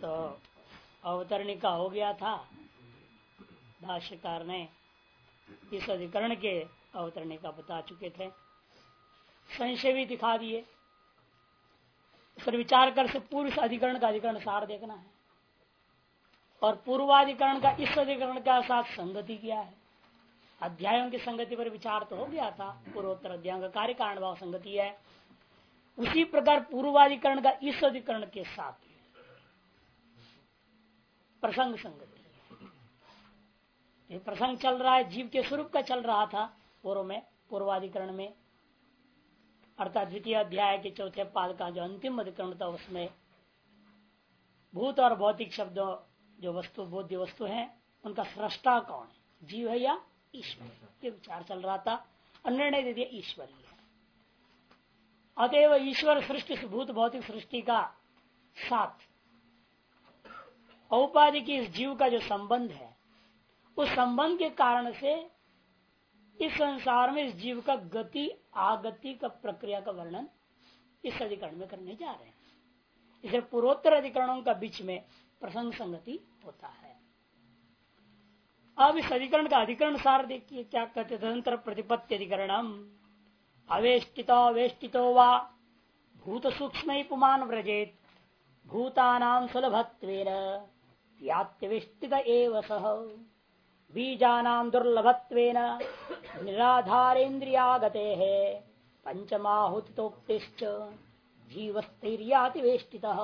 तो अवतरणिका हो गया था। भाष्यकार ने इस अधिकरण के अवतरणिका बता चुके थे, संशय भी दिखा दिए। फिर विचार कर से पूर्व अधिकरण का अधिकरण सार देखना है और पूर्वाधिकरण का इस अधिकरण के साथ संगति किया है। अध्यायों की संगति पर विचार तो हो गया था, पूर्वोत्तर अध्याय का कार्य कारण भाव संगति है। उसी प्रकार पूर्वाधिकरण का इस अधिकरण के साथ प्रसंग संगति। ये प्रसंग चल रहा है, जीव के स्वरूप का चल रहा था पूर्व में, पूर्वाधिकरण में, अर्थात द्वितीय अध्याय के चौथे पाद का जो अंतिम अधिकरण था उसमें भूत और भौतिक शब्दों जो वस्तु बोध्य वस्तु हैं उनका सृष्टा कौन है, जीव है या ईश्वर, ये विचार चल रहा था। निर्णय दे दिया ईश्वर ही है। अतएव ईश्वर सृष्टि भूत भौतिक सृष्टि का साथ औपाधिक इस जीव का जो संबंध है, उस संबंध के कारण से इस संसार में इस जीव का गति आगति का प्रक्रिया का वर्णन इस अधिकरण में करने जा रहे हैं। इसे पूर्वोत्तर अधिकरणों का बीच में प्रसंग संगति होता है। अब इस अधिकरण का अधिकरण सार देखिए क्या कहते, तदंतर प्रतिपत्ति अधिकरणम अवेष्टितो वा भूत सूक्ष्म पुमान व्रजेत भूतानां सुलभत्वेन यात्यवेष्टित एव सह बीजानां दुर्लभत्वेन निराधारेन्द्रियागतेः पंचमाहुतितोक्तिश्च जीवस्तैर्यातिवेष्टितः।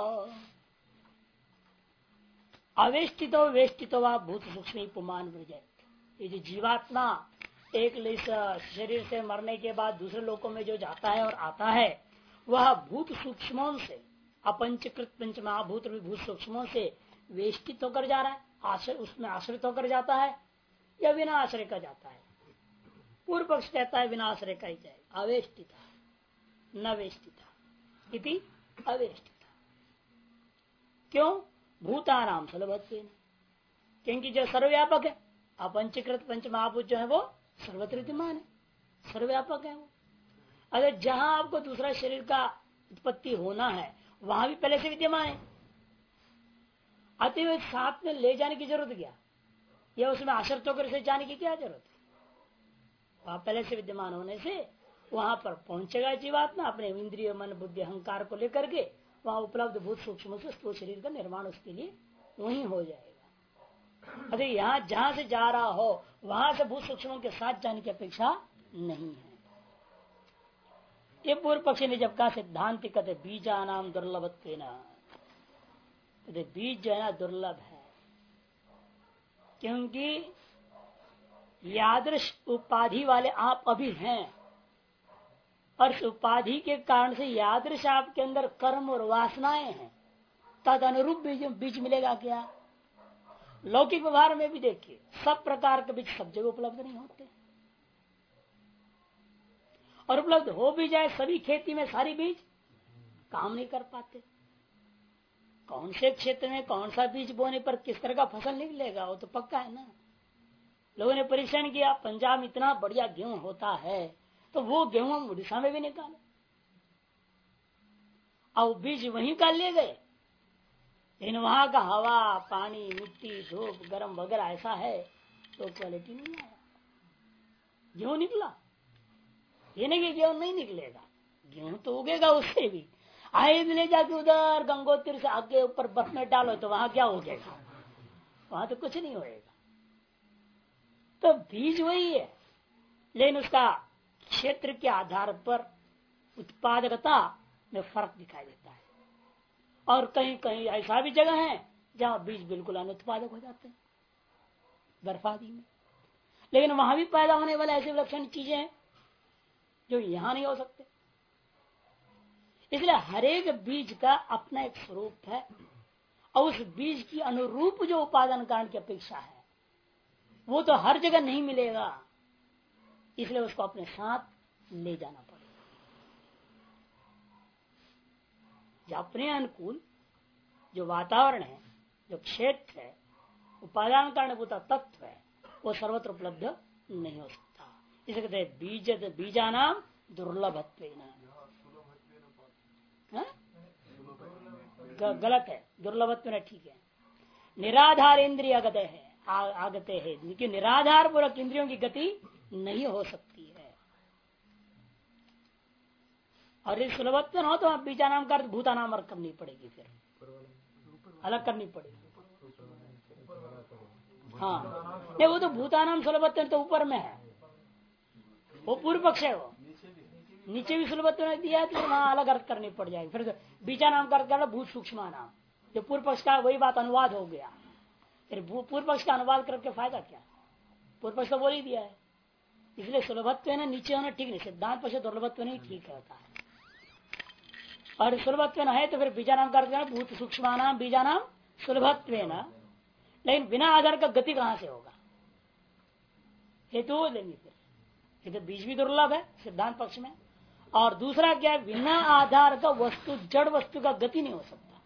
अवेष्टितो वेष्टितो वा भूत सूक्ष्म पुमान व्रजेत। ये जो जीवात्मा एक शरीर से मरने के बाद दूसरे लोकों में जो जाता है और आता है, वह भूत सूक्ष्मों से अपंचकृत पंचमहाभूत भूत सूक्ष्मों से वेष्टित होकर जा रहा है, आश्रय उसमें आश्रित होकर जाता है या बिना आश्रय का जाता है। पूर्व पक्ष कहता है बिना आश्रय का ही जाएगा, अवेष्टिता न वेष्टिता इति अवेष्टिता। क्यों? भूतानाम सुलभत्वेन, क्योंकि जो सर्वव्यापक है, अपंचकृत पंचमहाभूत जो है वो सर्वत्र विद्यमान है, सर्वव्यापक है वो। अगर जहां आपको दूसरा शरीर का उत्पत्ति होना है वहां भी पहले से विद्यमान है, अतएव साथ में ले जाने की जरूरत क्या, या उसमें आश्रित होकर से जाने की क्या जरूरत है। वहां पहले से विद्यमान होने से वहां पर पहुंचेगा जीवात्मा अपने इंद्रिय मन बुद्धि अहंकार को लेकर के, वहां उपलब्ध भूत सूक्ष्म से स्थूल शरीर का निर्माण उसके लिए वहीं हो जाएगा। अरे यहाँ जहां से जा रहा हो वहां से भूत सूक्ष्मों के साथ जाने की अपेक्षा नहीं है। ये पूर्व पक्षी ने जब कहा सिद्धांत कहते बीजा नाम दुर्लभत्वेन, कहते बीज जो है ना दुर्लभ है, क्योंकि यादृश उपाधि वाले आप अभी हैं और इस उपाधि के कारण से यादृश आपके अंदर कर्म और वासनाएं हैं, तद अनुरूप बीज मिलेगा क्या। लौकिक व्यवहार में भी देखिए सब प्रकार के बीज सब जगह उपलब्ध नहीं होते, और उपलब्ध हो भी जाए सभी खेती में सारी बीज काम नहीं कर पाते। कौन से क्षेत्र में कौन सा बीज बोने पर किस तरह का फसल निकलेगा वो तो पक्का है ना। लोगों ने परीक्षण किया, पंजाब में इतना बढ़िया गेहूं होता है तो वो गेहूं हम उड़ीसा में भी निकाले, और बीज वहीं का ले गए, लेकिन वहां का हवा पानी मिट्टी धूप गर्म वगैरह ऐसा है तो क्वालिटी नहीं आया, गेहूं निकला। ये नहीं कि गेहूं नहीं निकलेगा, गेहूं तो उगेगा उससे भी। आए ले जाके उधर गंगोत्री से आगे ऊपर बर्फ में डालो तो वहां क्या उगेगा, वहां तो कुछ नहीं होएगा। तो बीज वही है, लेकिन उसका क्षेत्र के आधार पर उत्पादकता में फर्क दिखाई देता है। और कहीं कहीं ऐसा भी जगह है जहां बीज बिल्कुल अनुत्पादक हो जाते हैं बर्फादी में, लेकिन वहां भी पैदा होने वाले ऐसे विलक्षण चीजें हैं जो यहां नहीं हो सकते। इसलिए हरेक बीज का अपना एक स्वरूप है और उस बीज की अनुरूप जो उत्पादन कारण की अपेक्षा है वो तो हर जगह नहीं मिलेगा, इसलिए उसको अपने साथ ले जाना पड़ेगा। जो अपने अनुकूल जो वातावरण है, जो क्षेत्र है, उपादान कारणभूत तत्व है, वो सर्वत्र उपलब्ध नहीं हो सकता। इसे कहते हैं बीजानाम दुर्लभत्वेन। गलत है, दुर्लभत्व ठीक है। निराधार इंद्रिय आगते है, आगते है, क्योंकि निराधार पूर्वक इंद्रियों की गति नहीं हो सकती है। और यदि सुलभत्व हो तो आप बीजा नाम कर भूता नाम और करनी पड़ेगी, फिर अलग करनी पड़ेगी। हाँ नहीं, वो तो भूतानाम सुलभत्व तो ऊपर में है, वो पूर्व पक्ष है। वो नीचे भी सुलभत्व ने दिया है तो वहां अलग अर्थ करनी पड़ जाएगी। फिर बीजा नाम कर भूत सूक्ष्म नाम, जो पूर्व पक्ष का वही बात अनुवाद हो गया। फिर पूर्व पक्ष का अनुवाद करके फायदा क्या, पूर्व पक्ष तो बोल ही दिया है। इसलिए सुलभत्व ना नीचे होना ठीक नहीं, सिद्धांत पक्ष दुर्लभत्व नहीं ठीक रहता है। और सुलभत्व है तो फिर बीजा नाम करके भूत सूक्ष्म नाम बीजा नाम सुलभत्व न, लेकिन बिना आधार का गति कहां से होगा, हेतु लेंगे फिर। ये तो बीज भी दुर्लभ है सिद्धांत पक्ष में। और दूसरा क्या है, बिना आधार का वस्तु जड़ वस्तु का गति नहीं हो सकता।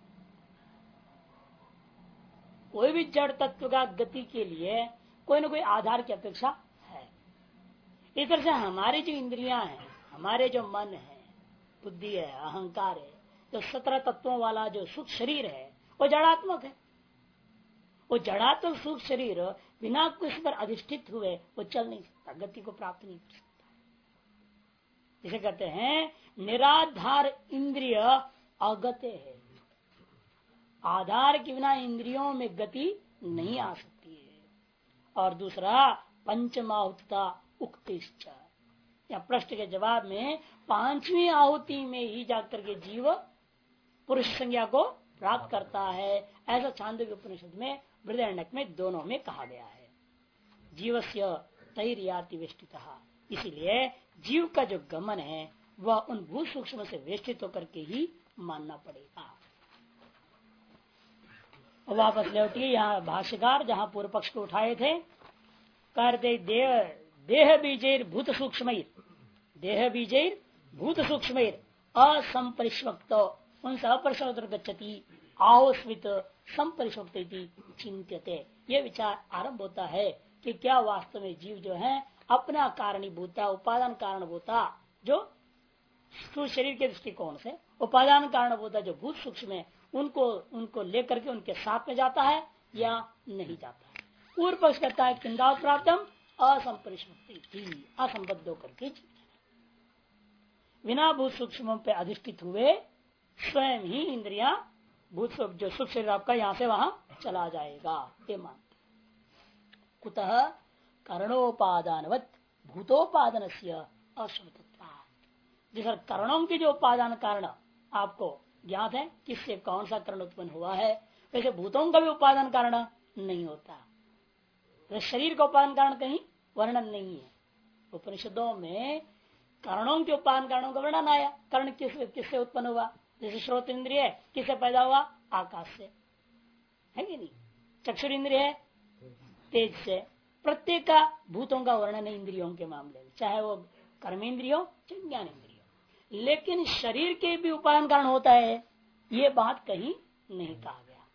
कोई भी जड़ तत्व का गति के लिए कोई ना कोई आधार की अपेक्षा है। इस तरह से हमारी जो इंद्रियां हैं, हमारे जो मन है, बुद्धि है, अहंकार है, जो 17 तत्वों वाला जो सूक्ष्म शरीर है, वो जड़ात्मक है। वो जड़ात्मक सूक्ष्म शरीर बिना कुछ पर अधिष्ठित हुए वो चल नहीं सकता, गति को प्राप्त नहीं कर सकता। इसे कहते हैं निराधार इंद्रिय अगते है, आधार के बिना इंद्रियों में गति नहीं आ सकती है। और दूसरा पंचमाहुता उक्तिश्च, या प्रश्न के जवाब में 5वीं आहुति में ही जाकर के जीव पुरुष संज्ञा को प्राप्त करता है, ऐसा छांदोग्य उपनिषद में बृहदारण्यक में दोनों में कहा गया है। जीवस्य तैर्याति वेष्टितः, इसीलिए जीव का जो गमन है वह उन भूत सूक्ष्म से वेष्टित होकर के ही मानना पड़ेगा। वापस लौटिए यहाँ भाष्यकार जहाँ पूर्व पक्ष को उठाए थे, कहते देह बीजैर भूत सूक्ष्म, देह बीजैर भूत सूक्ष्म असंपरिष्वक्त उनसे अपरिष्वक्त गच्छति आहोस्वित संपरिष्वक्त चिंत्यते। ये विचार आरंभ होता है कि क्या वास्तव में जीव जो है अपना कारणीभूता उपादान कारणभूता, जो शरीर के दृष्टिकोण से उपादान कारणभूता जो भूत सूक्ष्म है उनको लेकर के उनके साथ में जाता है या नहीं जाता है। पूर्व पक्ष कहता है किंदा प्राप्तम असंपरिष्वक्ति, असंबद्ध होकर के बिना भूत सूक्ष्म पे अधिष्ठित हुए स्वयं ही इंद्रियां भूत जो सूक्ष्म शरीर आपका यहाँ से वहां चला जाएगा, ये मानते। कुतः कर्णोपादानवत भूतोपादन से अश्रुतत्वा, जिस कर्णों के जो उपादान कारण आपको ज्ञात है किससे कौन सा कर्ण उत्पन्न हुआ है, वैसे भूतों का भी उपादान कारण नहीं होता। तो शरीर का उपादान कारण कहीं वर्णन नहीं है। उपनिषदों में कर्णों के उपादान कारणों का वर्णन आया। कर्ण किससे उत्पन्न हुआ, जैसे श्रोत इंद्रिय किससे पैदा हुआ, आकाश से, है कि नहीं। चक्षुर इंद्रिय है तेज से। प्रत्येक का भूतों का वर्णन है इंद्रियों के मामले में, चाहे वो कर्मेंद्रियों चाहे ज्ञान इंद्रियों। लेकिन शरीर के भी उपादान कारण होता है, ये बात कहीं नहीं कहा गया।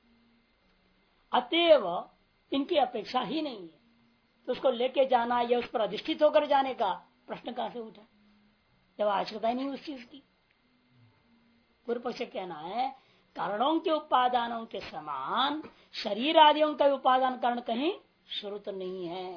अतएव इनकी अपेक्षा ही नहीं है, तो उसको लेके जाना या उस पर अधिष्ठित होकर जाने का प्रश्न कहां से उठा, जब आवश्यकता ही नहीं उस चीज की। पूर्व पक्ष कहना है कारणों के उपादानों के समान शरीर आदियों का उपादान कारण कहीं श्रुत नहीं है।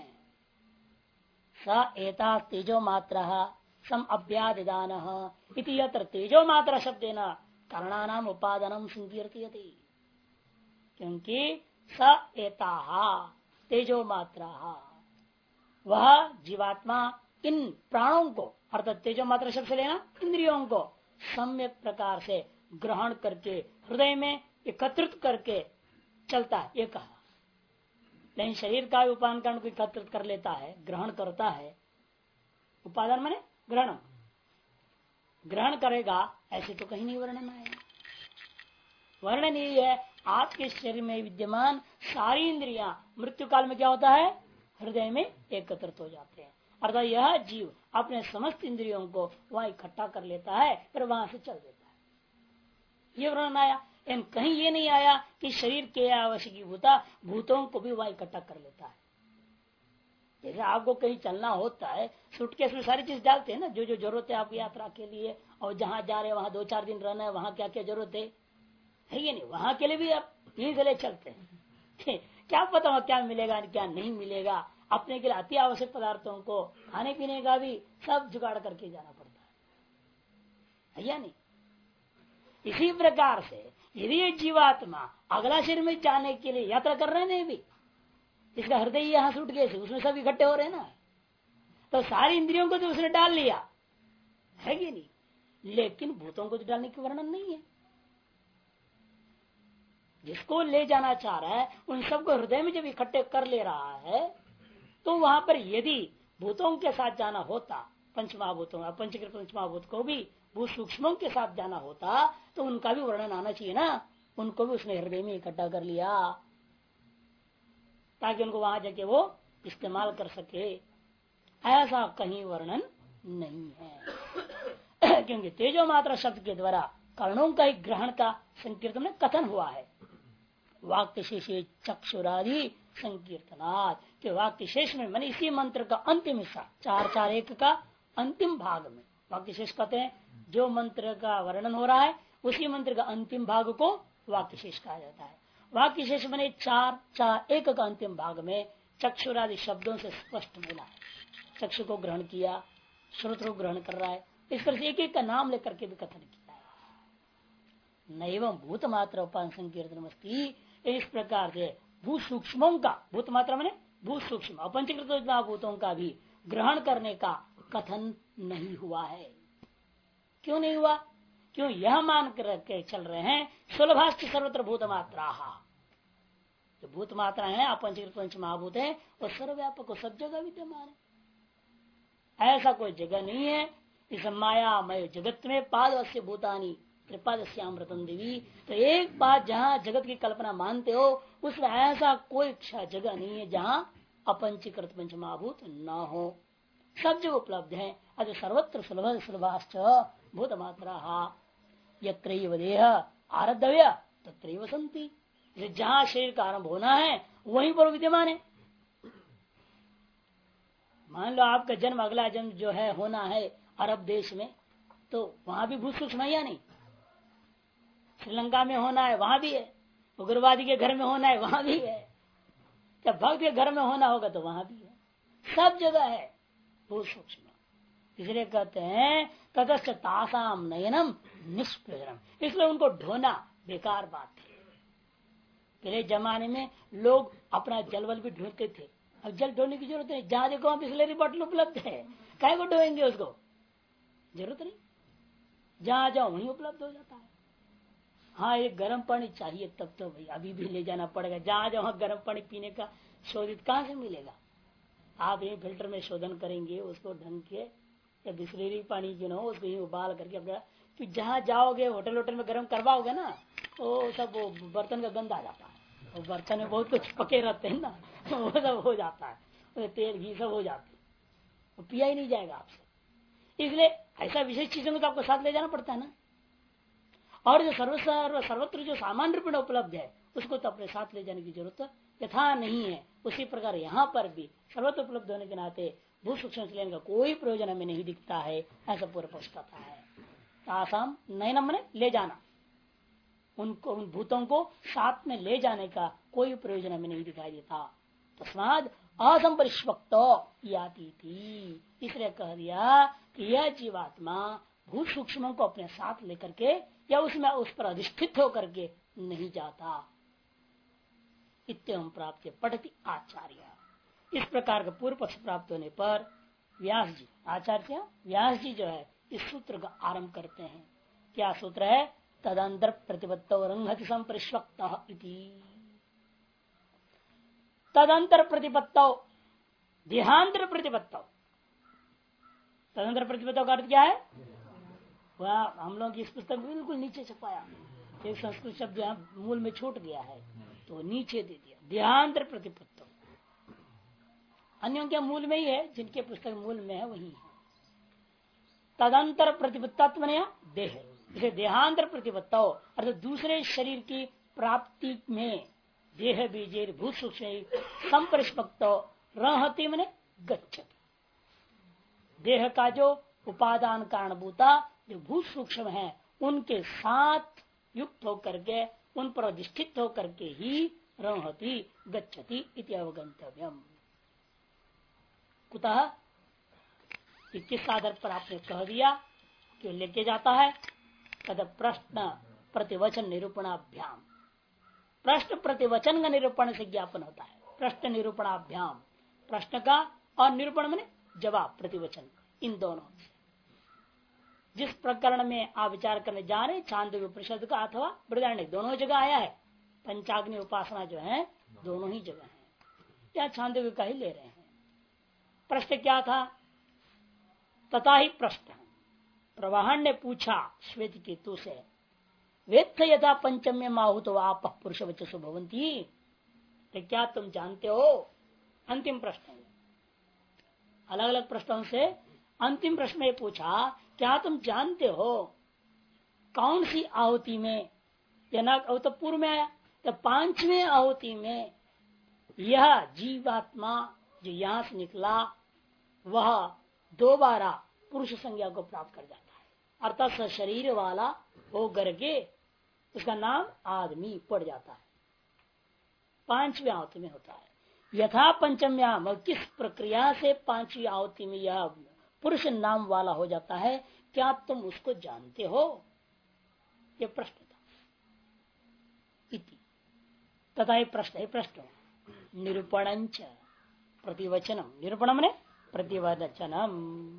स एता तेजो मात्र सम अभ्यादिदान इति यत्र तेजो मात्र शब्देन कारणानाम उपादानम संकीर्तयति, क्योंकि स एता तेजो मात्र, वह जीवात्मा इन प्राणों को अर्थात तेजो मात्र शब्द से लेना इंद्रियों को सम्यक प्रकार से ग्रहण करके हृदय में एकत्रित करके चलता है, ये कहा। लेकिन शरीर का उपादान कारण को एकत्रित कर लेता है, ग्रहण करता है। उपादान माने ग्रहण, ग्रहण करेगा, ऐसे तो कहीं नहीं वर्णन आया। वर्णन यही है आपके शरीर में विद्यमान सारी इंद्रियां मृत्यु काल में क्या होता है, हृदय में एकत्रित हो जाते हैं। अर्थात यह जीव अपने समस्त इंद्रियों को वहां इकट्ठा कर लेता है, फिर वहां से चल देता है। ये वर्णन आया। लेकिन कहीं ये नहीं आया कि शरीर के आवश्यक भूतों को भी वह इकट्ठा कर लेता है। जैसे आपको कहीं चलना होता है, सूटकेस में सारी चीज डालते हैं ना, जो जो जरूरत है आपकी यात्रा के लिए, और जहां जा रहे हैं वहां 2-4 दिन रहना है, वहां क्या क्या जरूरत है ये नहीं, वहां के लिए भी आप यही से ले चलते हैं। क्या पता वहां क्या मिलेगा क्या नहीं मिलेगा। अपने के लिए अति आवश्यक पदार्थों को खाने पीने का भी सब जुगाड़ करके जाना पड़ता है या नहीं। इसी प्रकार से यदि ये जीवात्मा अगला शरीर में जाने के लिए यात्रा कर रहे हैं भी, इसका हृदय यहाँ सुट गए उसमें सब इकट्ठे हो रहे हैं ना, तो सारी इंद्रियों को तो उसने डाल लिया है कि नहीं, लेकिन भूतों को तो डालने की वर्णन नहीं है। जिसको ले जाना चाह रहा है उन सबको हृदय में जब इकट्ठे कर ले रहा है, तो वहां पर यदि भूतों के साथ जाना होता, पंचमहाभूतों पंचकृत पंचमहाभूत को भी भूत सूक्ष्मों के साथ जाना होता, तो उनका भी वर्णन आना चाहिए ना। उनको भी उसने हृदय में इकट्ठा कर लिया ताकि उनको वहां जाके वो इस्तेमाल कर सके। ऐसा कहीं वर्णन नहीं है। क्योंकि तेजो मात्रा शब्द के द्वारा कर्णों का ही ग्रहण का संकीर्तन में कथन हुआ है। वाक्य शेष चक्षुरादि संकीर्तनात् के वाक्य शेष में मैंने इसी मंत्र का अंतिम हिस्सा 441 का अंतिम भाग में वाक्य शेष कहते हैं। जो मंत्र का वर्णन हो रहा है उसी मंत्र का अंतिम भाग को वाक्य शेष कहा जाता है। वाक्य शेष मैंने 441 का अंतिम भाग में चक्षुरादि शब्दों से स्पष्ट मिला है। चक्षु को ग्रहण किया, श्रोत्र को ग्रहण कर रहा है, इस तरह से एक एक का नाम लेकर के भी कथन किया है। नैवं भूत मात्रा उपान संकीर्तन इस प्रकार से भूत सूक्ष्मों का, भूत मात्रा मैंने भूत सूक्ष्म अपंचकृत भूतों का भी ग्रहण करने का कथन नहीं हुआ है। क्यों नहीं हुआ? क्यों यह मान कर चल रहे हैं सुलभाष्ट सर्वत्र भूत मात्रा। जो भूत मात्रा है अपंचकृत पंच महाभूत है वो सर्वव्यापक को सब जगह विद्यमान है। ऐसा कोई जगह नहीं है इस मायामय जगत में पादवस्य भूतानी त्रिपादस्यामृतम देवी। तो एक बात जहाँ जगत की कल्पना मानते हो उसमें ऐसा कोई जगह नहीं है जहाँ अपंचीकृत पंच महाभूत न हो। सब जगह उपलब्ध है। अतः सर्वत्र सुलभ सुलभाश्च भूत मात्रा यत्रैव देह आरब्धव्य तत्रैव सन्ति। जहाँ शरीर का आरंभ होना है वहीं पर विद्यमान है। मान लो आपका जन्म अगला जन्म जो है होना है अरब देश में, तो वहां भी भूत सूक्ष्म है या नहीं? श्रीलंका में होना है वहां भी है, उग्रवादी के घर में होना है वहां भी है, जब भक्त के घर में होना होगा तो वहां भी है। सब जगह है भूत सूक्ष्म। इसलिए कहते हैं ततश्च तासाम नयनम निष्प्रयोजनम। इसलिए उनको ढोना बेकार बात है। पहले जमाने में लोग अपना जलवल भी ढूंढते थे, अब जल ढोने की जरूरत नहीं। जहां देखो बिस्लेरी बॉटल उपलब्ध है, काय को ढोएंगे उसको? जरूरत नहीं, जहां जाओ वहीं उपलब्ध हो जाता है। हाँ एक गर्म पानी चाहिए तब तो भाई अभी भी ले जाना पड़ेगा। जहां जाओ गर्म पानी पीने का शोधित कहाँ से मिलेगा? आप ये फिल्टर में शोधन करेंगे उसको ढंग के, या बिस्लेरी पानी जो ना हो उसको ही उबाल करके अपना, तो जहाँ जाओगे होटल वोटल में गर्म करवाओगे ना वो सब वो बर्तन का गंदा आ जाता है। वो बर्तन में बहुत कुछ पके रहते हैं ना, वो सब हो जाता है, तेल घी सब हो जाते, वो पिया ही नहीं जाएगा आपसे। इसलिए ऐसा विशेष चीजों को तो आपको साथ ले जाना पड़ता है ना। और जो सर्वत्र जो सामान्य रूप में उपलब्ध है उसको तो अपने साथ ले जाने की जरूरत यथा नहीं है। उसी प्रकार यहाँ पर भी सर्वत्र उपलब्ध होने के नाते भूत सूक्ष्म से लेने का कोई प्रयोजन हमें नहीं दिखता है, ऐसा पूर्व पक्ष कहता है। आसाम नयनम ने ले जाना, उनको उन भूतों को साथ में ले जाने का कोई प्रयोजन हमें नहीं दिखाई देता। तस्माद असंपरिष्वक्त याति थी, इसलिए कह दिया कि यह जीवात्मा भूत सूक्ष्म को अपने साथ लेकर के या उसमें उस पर अधिष्ठित होकर के नहीं जाता। इत्यम प्राप्त पठति आचार्य। इस प्रकार का पूर्व पक्ष प्राप्त होने पर व्यास जी, आचार्य व्यास जी जो है इस सूत्र का आरंभ करते हैं। क्या सूत्र है? तदंतर प्रतिपत्तो रंगति संपरिष्वक्त इति। तदंतर प्रतिपत्तो देहांतर प्रतिपत्तो। तदंतर प्रतिपत्तो का अर्थ क्या है? वह हम लोग इस पुस्तक में बिल्कुल नीचे छपाया, एक संस्कृत शब्द यहाँ मूल में छूट गया है तो नीचे दे दिया देहांतर प्रतिपत्तो। अन्यों के मूल में ही है, जिनके पुस्तक मूल में है वही है। तदंतर प्रतिपत्तत्व ने देह, इसे देहांतर प्रतिपत्तो अर्थात दूसरे शरीर की प्राप्ति में देह बीजेर भूत सूक्ष्म संपरिष्पक्तो रहति मने गच्छति। देह का जो उपादान कारणभूता जो भूत सूक्ष्म है उनके साथ युक्त होकर के उन पर अधिष्ठित होकर के ही रहती गच्छति इति अवगंतव्यम। कुतः किस आधार पर आपने कह दिया कि लेके जाता है? तद प्रश्न प्रतिवचन निरूपणाभ्याम, प्रश्न प्रतिवचन का निरूपण से ज्ञापन होता है। प्रश्न निरूपणाभ्याम, प्रश्न का और निरूपण में जवाब प्रतिवचन, इन दोनों से। जिस प्रकरण में आप विचार करने जा रहे छांदोग्य उपनिषद का अथवा बृहदारण्यक, दोनों जगह आया है। पंचाग्नि उपासना जो है दोनों ही जगह है, या छांदोग्य का ही ले रहे हैं। प्रश्न क्या था? तथा ही प्रश्न प्रवाहन ने पूछा श्वेत केतु से, वेत्थ यथा पंचम्य माहुत आप पुरुष वचसु भवंती, तो क्या तुम जानते हो? अंतिम प्रश्न, अलग अलग प्रश्नों से अंतिम प्रश्न में पूछा, क्या तुम जानते हो कौन सी आहुति में, या ना तो पूर्व में आया, तो पांचवें आहुति में यह जीवात्मा जो यहां से निकला वह दोबारा पुरुष संज्ञा को प्राप्त कर जाता है, अर्थात शरीर वाला हो करके उसका नाम आदमी पड़ जाता है। पांचवी आहुति में होता है। यथा पंचम्याम, किस प्रक्रिया से पांचवी आहुति में यह पुरुष नाम वाला हो जाता है, क्या तुम उसको जानते हो? ये प्रश्न था। इति तथा ये प्रश्न निरूपणंच प्रतिवचनम, निरूपणम ने प्रतिवचनम,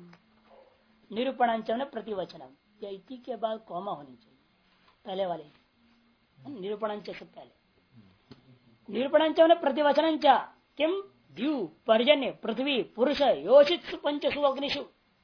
निरूपणंच ने प्रतिवचनम, या इति के बाद कॉमा होनी चाहिए पहले वाले, निरूपणंच से पहले। निरूपणंच ने प्रतिवचनंच किम द्यू पर्जन्य पृथ्वी पुरुष योषित्सु पंचसु अग्निषु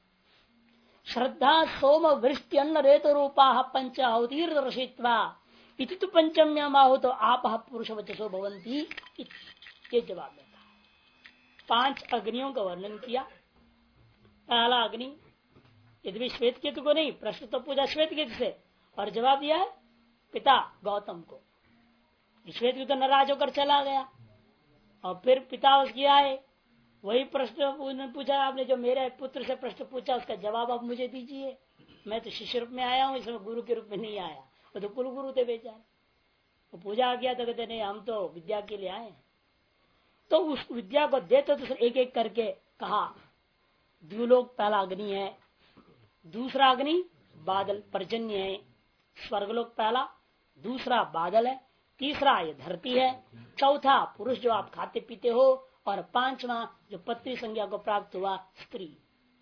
श्रद्धा सोम वृष्टि अन्न रेत रूपा पंच आहुतिर्दर्शित्वा इति तु पंचम्याम आहुतो आप पुरुष वचसो भवंती, ये जवाब देता है। 5 अग्नियों का वर्णन किया। पहला अग्नि, यदि श्वेत केतु को नहीं, प्रश्न तो पूछा श्वेत केतु से और जवाब दिया है पिता गौतम को। श्वेत केतु नाराज होकर चला गया और फिर पिता उसकी आए, वही प्रश्न पूछा आपने, जो मेरे पुत्र से प्रश्न पूछा उसका जवाब आप मुझे दीजिए। मैं तो शिष्य रूप में आया हूँ, इसमें गुरु के रूप में नहीं आया। वो तो कुल गुरु थे बेचारे, वो पूजा किया तो कहते नहीं हम तो विद्या के लिए आए। तो उस विद्या को देते तो एक एक करके कहा। द्युलोक पहला अग्नि है, दूसरा अग्नि बादल पर्जन्य है, स्वर्गलोक पहला, दूसरा बादल है, तीसरा ये धरती है, चौथा पुरुष जो आप खाते पीते हो, और 5वां जो पत्री संज्ञा को प्राप्त हुआ स्त्री।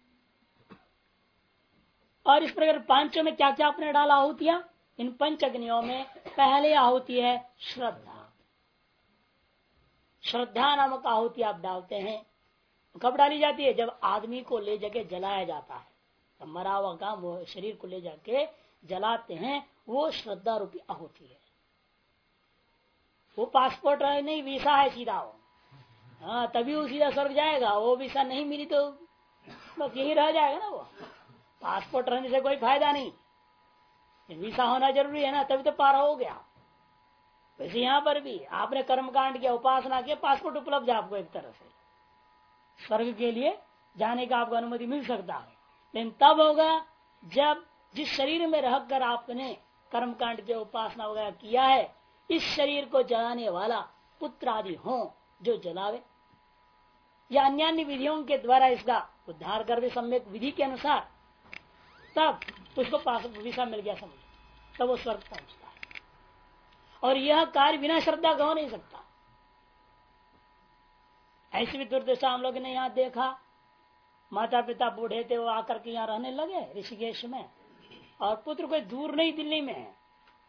और इस प्रकार 5 में क्या क्या आपने डाला आहुतियां? इन 5 अग्नियों में पहले आहुति है श्रद्धा। श्रद्धा नामक आहुति आप डालते हैं। कब डाली जाती है? जब आदमी को ले जाके जलाया जाता है, तो मरा हुआ का वो शरीर को ले जाके जलाते हैं, वो श्रद्धा रूपी आहुति है। वो पासपोर्ट नहीं, वीसा है सीधा वो। हाँ, तभी वो सीधा स्वर्ग जाएगा। वो वीसा नहीं मिली तो बस यही रह जाएगा ना। वो पासपोर्ट रहने से कोई फायदा नहीं, वीसा होना जरूरी है ना, तभी तो पार हो गया। वैसे यहाँ पर भी आपने कर्मकांड किया, उपासना किया, पासपोर्ट उपलब्ध है आपको। एक तरह से स्वर्ग के लिए जाने का आपको अनुमति मिल सकता है, लेकिन तब होगा जब जिस शरीर में रहकर आपने कर्मकांड के उपासना वगैरह किया है, इस शरीर को जलाने वाला पुत्र आदि हो जो जलावे, या अन्य अन्य विधियों के द्वारा इसका उद्धार कर दे सम्यक विधि के अनुसार, तब उसको वीसा मिल गया समझ, तब वो स्वर्ग पहुंचता है। और यह कार्य बिना श्रद्धा का हो नहीं सकता। ऐसी भी दुर्दशा हम लोग ने यहाँ देखा। माता पिता बूढ़े थे, वो आकर के यहाँ रहने लगे ऋषिकेश में, और पुत्र कोई दूर नहीं दिल्ली में है,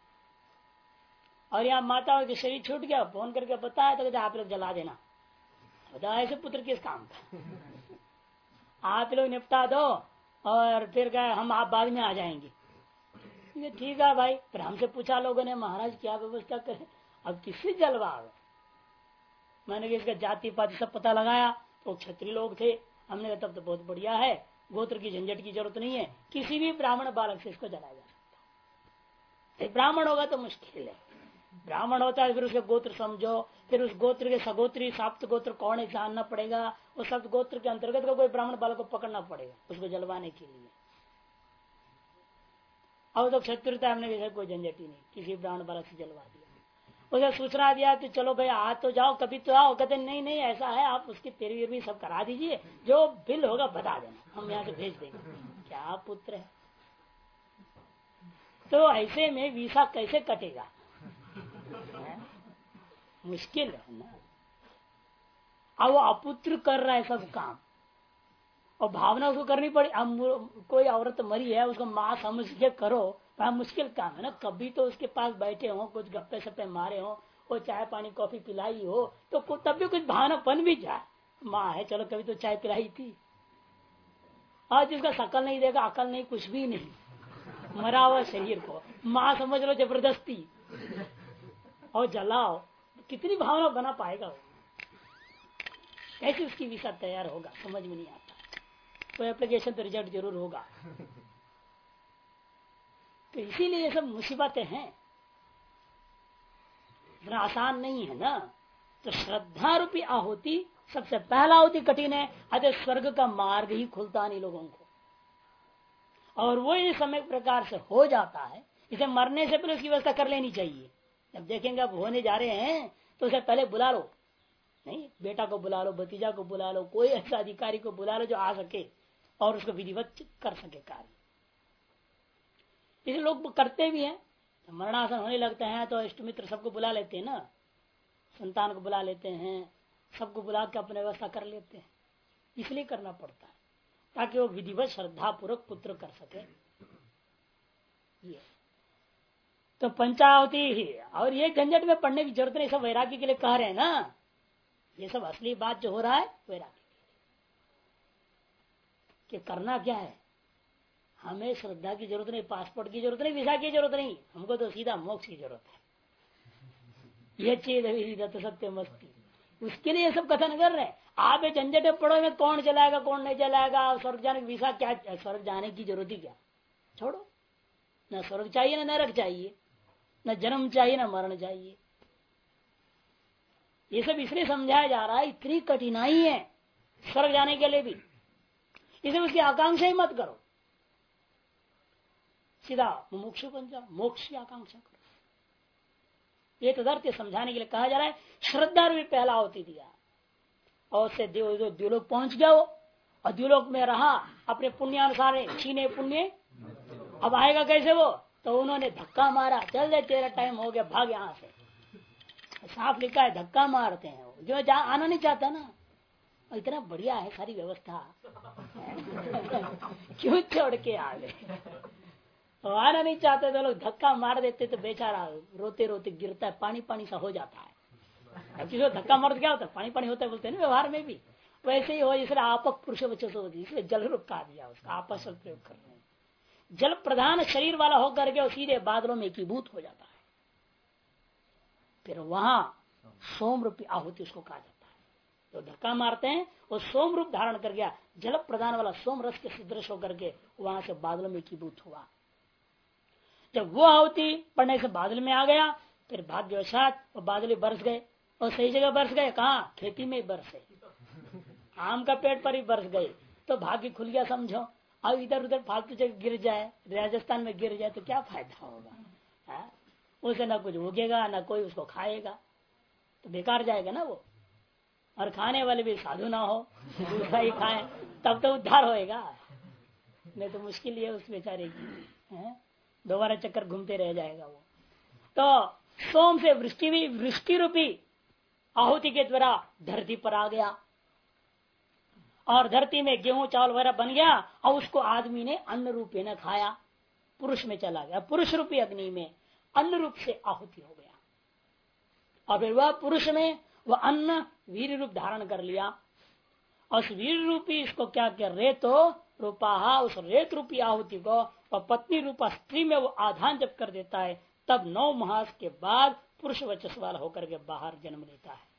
और यहाँ माता के शरीर छूट गया। फोन करके बताया तो कहते आप लोग जला देना। बताया ऐसे पुत्र किस काम का, आप लोग निपटा दो और फिर कहे हम आप बाद में आ जाएंगे। ठीक है भाई। फिर हमसे पूछा लोगों ने, महाराज क्या व्यवस्था करें, अब किससे जलवा? मैंने इसका जाति पाति सब पता लगाया, तो क्षत्रिय लोग थे। हमने कहा तब तो बहुत बढ़िया है, गोत्र की झंझट की जरूरत नहीं है, किसी भी ब्राह्मण बालक से इसको जलाया जा सकता है। ब्राह्मण होगा तो मुश्किल है। ब्राह्मण होता है, फिर उसके गोत्र समझो, फिर उस गोत्र के सगोत्री साप्त गोत्र कौन है जानना पड़ेगा, उस सप्त गोत्र के अंतर्गत का कोई ब्राह्मण बालक को पकड़ना पड़ेगा उसको जलवाने के लिए। अब तो क्षत्रियता हमने वैसे कोई झंझट ही नहीं, किसी ब्राह्मण बालक से जलवा दिया, उसे सूचना दिया तो चलो भाई आ तो जाओ, कभी तो आओ। कहते नहीं नहीं ऐसा है, आप उसकी तेरवी भी सब करा दीजिए, जो बिल होगा बता देना, हम यहाँ से भेज देंगे। क्या पुत्र है। तो ऐसे में वीसा कैसे कटेगा, मुश्किल है ना। अब वो अपुत्र कर रहा है सब काम, और भावना उसको करनी पड़ी। अब कोई औरत मरी है, उसको माँ समझ के करो, बड़ा मुश्किल काम है ना। कभी तो उसके पास बैठे हो, कुछ गप्पे सप्पे मारे हो, वो चाय पानी कॉफी पिलाई हो, तो तब भी कुछ भावना बन भी जाए, माँ है चलो कभी तो चाय पिलाई थी। आज जिसका शकल नहीं देगा, अकल नहीं, कुछ भी नहीं, मरा हुआ शरीर को माँ समझ लो जबरदस्ती, और जलाओ, कितनी भावना बना पाएगा वो, कैसे उसकी विषय तैयार होगा, समझ में नहीं आता। कोई एप्लीकेशन तो रिजल्ट जरूर होगा। तो इसीलिए ये सब मुसीबतें हैं, इतना आसान नहीं है ना। तो श्रद्धा रूपी आहुति सबसे पहला आहुति कठिन है, अतः स्वर्ग का मार्ग ही खुलता नहीं लोगों को। और वो यदि समय प्रकार से हो जाता है, इसे मरने से पहले उसकी व्यवस्था कर लेनी चाहिए। जब देखेंगे अब होने जा रहे हैं तो उसे पहले बुला लो, नहीं बेटा को बुला लो, भतीजा को बुला लो, कोई ऐसा अधिकारी को बुला लो जो आ सके और उसको विधिवत कर सके कार्य। इसे लोग करते भी हैं, मरणासन होने लगते हैं तो इष्ट मित्र सबको बुला लेते हैं ना, संतान को बुला लेते हैं, सबको बुला के अपने व्यवस्था कर लेते हैं। इसलिए करना पड़ता है ताकि वो विधिवत श्रद्धा पूर्वक पुत्र कर सके। ये तो पंचावती ही, और ये झंझट में पढ़ने की जरूरत नहीं, सब वैराग्य के लिए कह रहे हैं ना। ये सब असली बात जो हो रहा है वैराग्य कि करना क्या है। हमें श्रद्धा की जरूरत नहीं, पासपोर्ट की जरूरत नहीं, वीजा की जरूरत नहीं, हमको तो सीधा मोक्ष की जरूरत है। यह चीज सत्य मस्ती, उसके लिए सब कथन कर रहे हैं। आप ये झंझट पढ़ो में कौन चलाएगा कौन नहीं चलाएगा, स्वर्ग जाने की वीजा क्या, स्वर्ग जाने की जरूरत ही क्या, छोड़ो। न स्वर्ग चाहिए न नरक चाहिए, न जन्म चाहिए न मरण चाहिए। ये सब इसलिए समझाया जा रहा है, इतनी कठिनाई है स्वर्ग जाने के लिए भी, इसे उसकी आकांक्षा ही मत करो, सीधा मुमुक्षु बन जाओ, मोक्ष की आकांक्षा करो। ये तदर्थ समझाने के लिए कहा जा रहा है। श्रद्धा भी पहला होती दिया, और उससे द्युलोक पहुंच गया वो, और द्युलोक में रहा अपने पुण्यानुसार, छीने पुण्य। अब आएगा कैसे वो, तो उन्होंने धक्का मारा, चल दे तेरा टाइम हो गया, भाग यहां से। साफ लिखा है धक्का मारते हैं वो, जो आना नहीं चाहता ना। और इतना बढ़िया है सारी व्यवस्था क्यों छोड़ के आ गए। आना नहीं चाहते तो लोग धक्का मार देते, तो बेचारा रोते रोते गिरता है, पानी पानी सा हो जाता है। किसी को धक्का मार क्या होता है, पानी पानी होता है बोलते हैं ना व्यवहार में भी, वैसे ही हो। इसलिए आपक पुरुष बच्चों से होती है, इसलिए जल रूप कहा दिया उसका, आपस में प्रयोग कर रहे हैं। जल प्रधान शरीर वाला होकर के सीधे बादलों में एकीभूत हो जाता है। फिर वहां सोम रूपी आहुति उसको कहा जाता है। तो धक्का मारते हैं वो सोम रूप धारण कर गया, जल प्रधान वाला सोम रस के सदृश होकर के वहां से बादलों में एकीभूत हुआ। जब वो आहुति पड़ने से बादल में आ गया, फिर भाग्यवशात वो बादल बरस गए, और सही जगह बरस गए, कहाँ, खेती में बरसे, आम का पेड़ पर ही बरस गए, तो भाग्य खुल गया समझो। अब इधर उधर फालतू जगह गिर जाए, राजस्थान में गिर जाए तो क्या फायदा होगा, उसे ना कुछ उगेगा ना कोई उसको खाएगा, तो बेकार जाएगा ना वो। और खाने वाले भी साधु ना हो, दूसरा ही खाए तब तो उद्धार होएगा, नहीं तो मुश्किल है उस बेचारे की, दोबारा चक्कर घूमते रह जाएगा वो। तो सोम से वृष्टि भी, वृष्टि रूपी आहुति के द्वारा धरती पर आ गया, और धरती में गेहूं चावल वगैरह बन गया, और उसको आदमी ने अन्न रूप में खाया, पुरुष में चला गया, पुरुष रूपी अग्नि में अन्न रूप से आहुति हो गया। और फिर वह पुरुष में वह अन्न वीर रूप धारण कर लिया, और उस वीर रूपी इसको क्या किया, रेतो रूपा, उस रेत रूपी आहुति को और पत्नी रूपा स्त्री में वो आधान जब कर देता है, तब 9 मास के बाद पुरुष वचस वाला होकर के बाहर जन्म लेता है।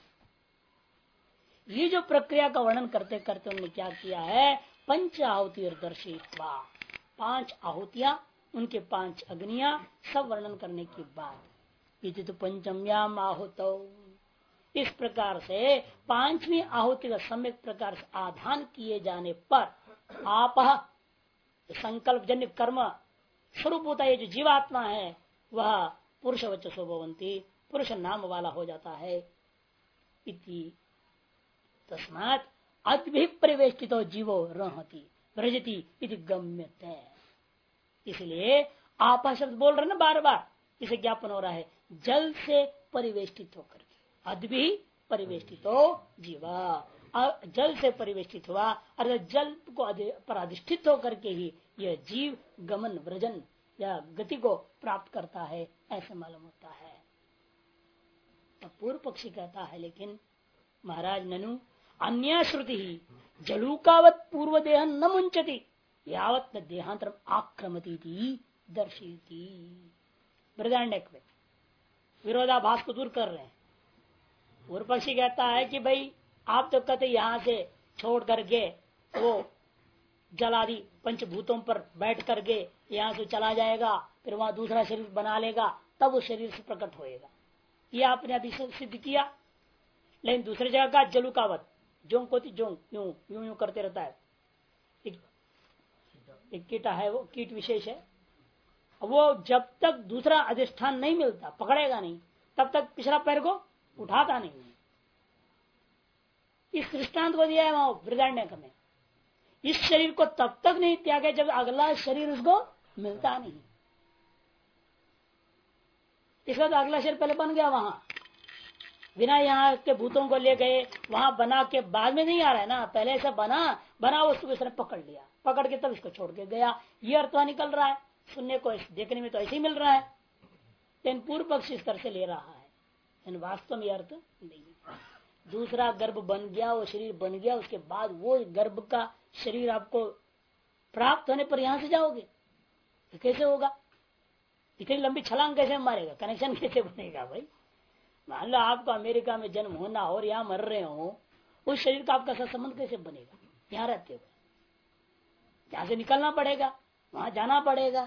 ये जो प्रक्रिया का वर्णन करते करते उन्होंने क्या किया है, पंच आहुति और दर्शित्वा, 5 आहुतियां, उनके 5 अग्नियां, सब वर्णन करने के बाद इति तो पंचम्याम आहुतौ, इस प्रकार से 5वीं आहुति का सम्यक प्रकार से आधान किए जाने पर आप संकल्प जन्य कर्म स्वरूप होता है जो जीवात्मा है वह पुरुष वचसो भवंती, पुरुष नाम वाला हो जाता है। इति तस्मात् अद्भिप्रवेष्टितो जीवो रहति व्रजति इति गम्यते। इसलिए आपा शब्द बोल रहे ना बार बार, इसे ज्ञापन हो रहा है जल से परिवेष्टित होकर के। अद्भि परिवेष्टितो जीवा, जल से परिवेष्टित हुआ अर्थात जल को पर अधिष्ठित होकर के ही यह जीव गमन व्रजन या गति को प्राप्त करता है, ऐसे मालूम होता है। तो पूर्व पक्षी कहता है लेकिन महाराज ननु अन्य श्रुति ही जलूकावत पूर्व देह न मुंचती यावत न देहांतर आक्रमती दर्शयती। बृहदारण्यक में विरोधाभास को दूर कर रहे हैं। पूर्व पक्षी कहता है कि भाई आप तो कहते यहां से छोड़ करके वो जलादि पंचभूतों पर बैठ करके यहां से चला जाएगा, फिर वहां दूसरा शरीर बना लेगा, तब उस शरीर से प्रकट होएगा। ये आपने अभी सिद्ध किया। लेकिन दूसरी जगह का जलुकावत जोंग को जोंग यूं यूं यूं करते रहता है। एक कीटा है, वो कीट विशेष है, वो जब तक दूसरा अधिष्ठान नहीं मिलता, पकड़ेगा नहीं, तब तक पिछला पैर को उठाता नहीं। इस दृष्टांत को दिया है वहां बृहदारण्यक में। इस शरीर को तब तक नहीं त्यागा जब अगला शरीर उसको मिलता नहीं। इसका तो अगला शरीर पहले बन गया वहां, बिना यहाँ के भूतों को ले गए वहां बना के बाद में नहीं आ रहा है ना, पहले से बना उसको इसने पकड़ लिया, पकड़ के तब इसको छोड़ के गया। ये अर्थ निकल रहा है, सुनने को देखने में तो ऐसे ही मिल रहा है, लेकिन पूर्व पक्ष इस तरह से ले रहा है, लेकिन वास्तव में अर्थ नहीं। दूसरा गर्भ बन गया, वो शरीर बन गया, उसके बाद वो गर्भ का शरीर आपको प्राप्त होने पर यहां से जाओगे, तो कैसे होगा? इतनी लंबी छलांग कैसे मारेगा? कनेक्शन कैसे बनेगा भाई? मान लो आपको अमेरिका में जन्म होना और यहाँ मर रहे हो, उस शरीर का आपका संबंध कैसे बनेगा? यहाँ रहते हो, यहाँ से निकलना पड़ेगा, वहां जाना पड़ेगा।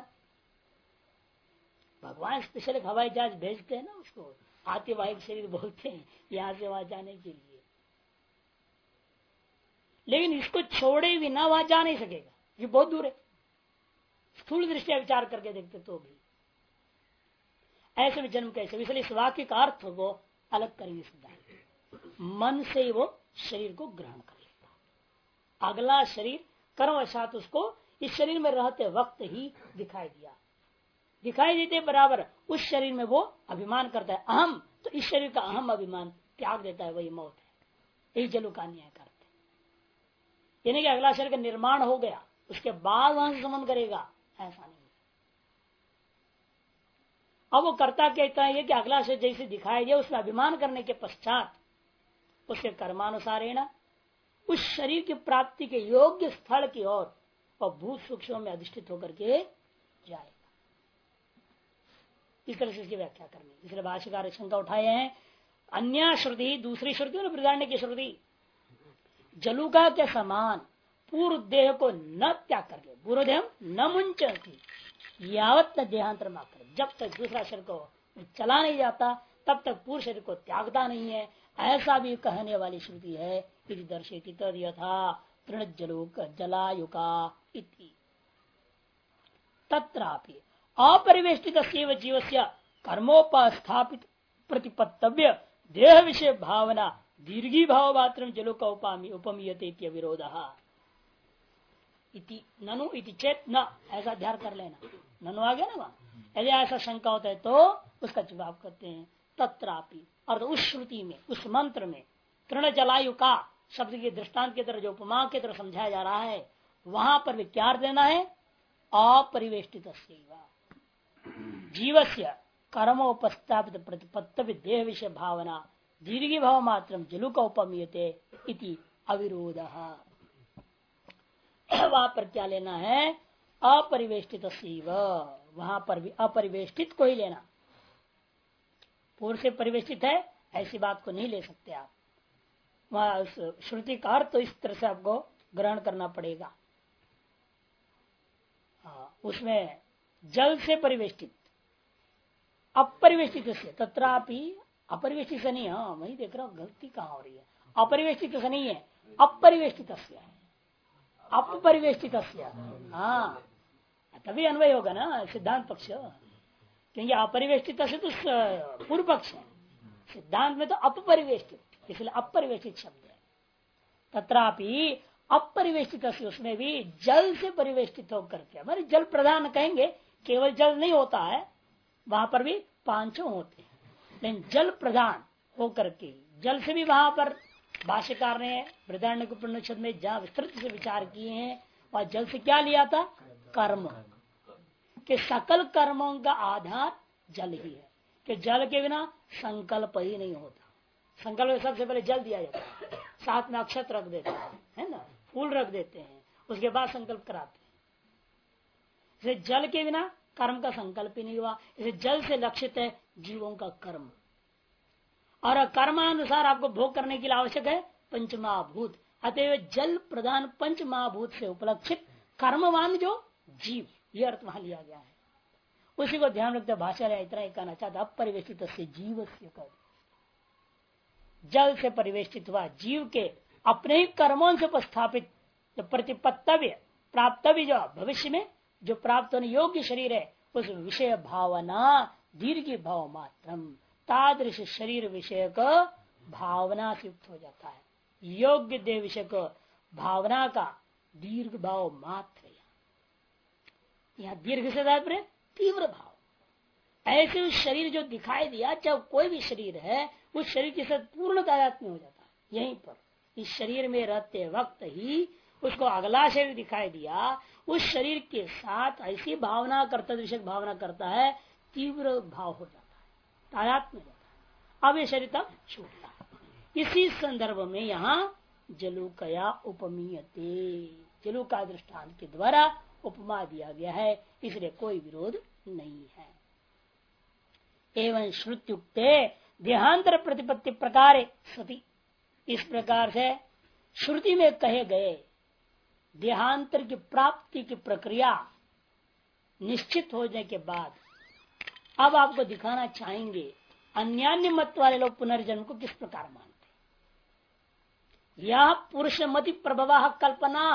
भगवान स्पेशल हवाई जहाज भेजते हैं ना, उसको आतिवाहिक शरीर बोलते हैं, यहाँ से वहां जाने के लिए। लेकिन इसको छोड़े बिना वहां जा नहीं सकेगा, ये बहुत दूर है। स्थूल दृष्टिया विचार करके देखते तो भी ऐसे में जन्म कैसे? इसलिए इस वाक्य का अर्थ को अलग करेंगे सिद्धांत। मन से वो शरीर को ग्रहण कर लेता, अगला शरीर कर्मवशात उसको इस शरीर में रहते वक्त ही दिखाई दिया, दिखाई देते बराबर उस शरीर में वो अभिमान करता है अहम, तो इस शरीर का अहम अभिमान त्याग देता है, वही मौत है। यही जलु का न्याय करते, यानी कि अगला शरीर का निर्माण हो गया, उसके बाद वहां से संबंध करेगा, ऐसा नहीं। अब वो करता कहता है कि अगला शरीर जैसे दिखाई दिया, उसमें अभिमान करने के पश्चात उसके कर्मानुसारेण उस शरीर की प्राप्ति के योग्य स्थल की ओर और भूत सूक्ष्म में अधिष्ठित होकर के जाएगा। इस तरह से इसकी व्याख्या करनी। इसलिए भाष्यकार शंका उठाए हैं, अन्य श्रुति, दूसरी श्रुति और बृहदारण्यक की श्रुति जलुका के समान पूर्व देह को न त्याग कर ले, पूर्व देह न मुंचती यावत न देहांतर मात्र, जब तक दूसरा शरीर को चला नहीं जाता तब तक पूर्व शरीर को त्यागता नहीं है, ऐसा भी कहने वाली श्रुति है। यदि दर्शयति तद यथा तृणजलुक जलायुका इति तत्रापि अपरिवेष्टित जीवस्य कर्मोपस्थापित प्रतिपत्तव्य देह विषय भावना दीर्घी भाव मात्र जलुका उपमीयते विरोध इति ननु इति चेत न, ऐसा ध्यान कर लेना। ननु आ गया ना वहां, यदि ऐसा शंका होता है तो उसका जवाब करते हैं तत्रापि, और उस श्रुति में, उस मंत्र में तृण जलायु का शब्द के दृष्टांत की तरह जो उपमा की तरह समझाया जा रहा है, वहां पर भी क्या देना है? अपरिवेष्टित जीवस्य कर्मोपस्थापित प्रतिपत्तव्य देह विषय भावना दीर्घी भाव मात्र जलुका उपमीयते इति अविरोध। वहां पर क्या लेना है? अपरिवेष्टित, वहां पर भी अपरिवेष्टित को ही लेना। पूर्व से परिवेष्टित है ऐसी बात को नहीं ले सकते आप। वहां श्रुति का अर्थ तो इस तरह से आपको ग्रहण करना पड़ेगा। उसमें जल से परिवेष्टित, अपरिवेष्टित से, तत्रापि अपरिवेष्टित से नहीं। हाँ वही देख रहा हूं, गलती कहाँ हो रही है। अपरिवेष्टित से नहीं है, अपरिवेष्टित, अपरिवेष्टित। हाँ तभी अन्वय होगा ना सिद्धांत पक्ष, क्योंकि अपरिवेष्टित से तो पूर्व पक्ष है, सिद्धांत में तो अपरिवेष्टित, इसलिए अपरिवेष्टित शब्द है। तत्रापि अपरिवेष्टित, उसमें भी जल से परिवेष्टित होकर के, हमारे जल प्रधान कहेंगे, केवल जल नहीं होता है, वहां पर भी पांचों होते हैं, लेकिन जल प्रधान होकर के, जल से भी वहां पर भाष्यकार ने बृहदारण्यकोपनिषद में जहां विस्तृत से विचार किए हैं, वह जल से क्या लिया था, कर्म, कि सकल कर्मों का आधार जल ही है, कि जल के बिना संकल्प ही नहीं होता। संकल्प सबसे पहले जल दिया जाता है, साथ में अक्षत रख देते हैं, है ना, फूल रख देते हैं, उसके बाद संकल्प कराते हैं। इसे जल के बिना कर्म का संकल्प ही नहीं हुआ, इसे जल से लक्षित है जीवों का कर्म, और कर्मानुसार आपको भोग करने के लिए आवश्यक है पंचमहाभूत। अतएव जल प्रधान पंचमहाभूत से उपलक्षित कर्मवान जो जीव, यह अर्थ वहां लिया गया है, उसी को ध्यान रखते भाषा इतना ही कहना चाहता, अपरिवेष्टित जीव से कर, जल से परिवेष्टित हुआ जीव के अपने ही कर्मों से उपस्थापित जो प्रतिपत्तव्य प्राप्तव्य, जो भविष्य में जो प्राप्त होने योग्य शरीर है, उस विषय भावना दीर्घ भाव मात्रम, तादृश शरीर विषय को भावना से युक्त हो जाता है। योग्य देह विषय को भावना का दीर्घ भाव मात्र, यहाँ दीर्घ से तात्पर्य तीव्र भाव। ऐसे उस शरीर जो दिखाई दिया, चाहे कोई भी शरीर है, उस शरीर के साथ पूर्ण तादात्म्य हो जाता है। यहीं पर इस शरीर में रहते वक्त ही उसको अगला शरीर दिखाई दिया, उस शरीर के साथ ऐसी भावना करता, विषय भावना करता है, तीव्र भाव हो जाता है, तादात्म्य हो जाता है। अब ये शरीर तब छूटता है। इसी संदर्भ में यहाँ जलुकया उपमीयते, जलु का दृष्टांत के द्वारा उपमा दिया गया है, इसलिए कोई विरोध नहीं है। एवं श्रुत्युक्ते देहांतर प्रतिपत्ति प्रकार सती, इस प्रकार से श्रुति में कहे गए देहांतर की प्राप्ति की प्रक्रिया निश्चित हो जाने के बाद अब आपको दिखाना चाहेंगे अन्यान्य मत वाले लोग पुनर्जन्म को किस प्रकार मानते। यह पुरुष मति प्रभवा कल्पना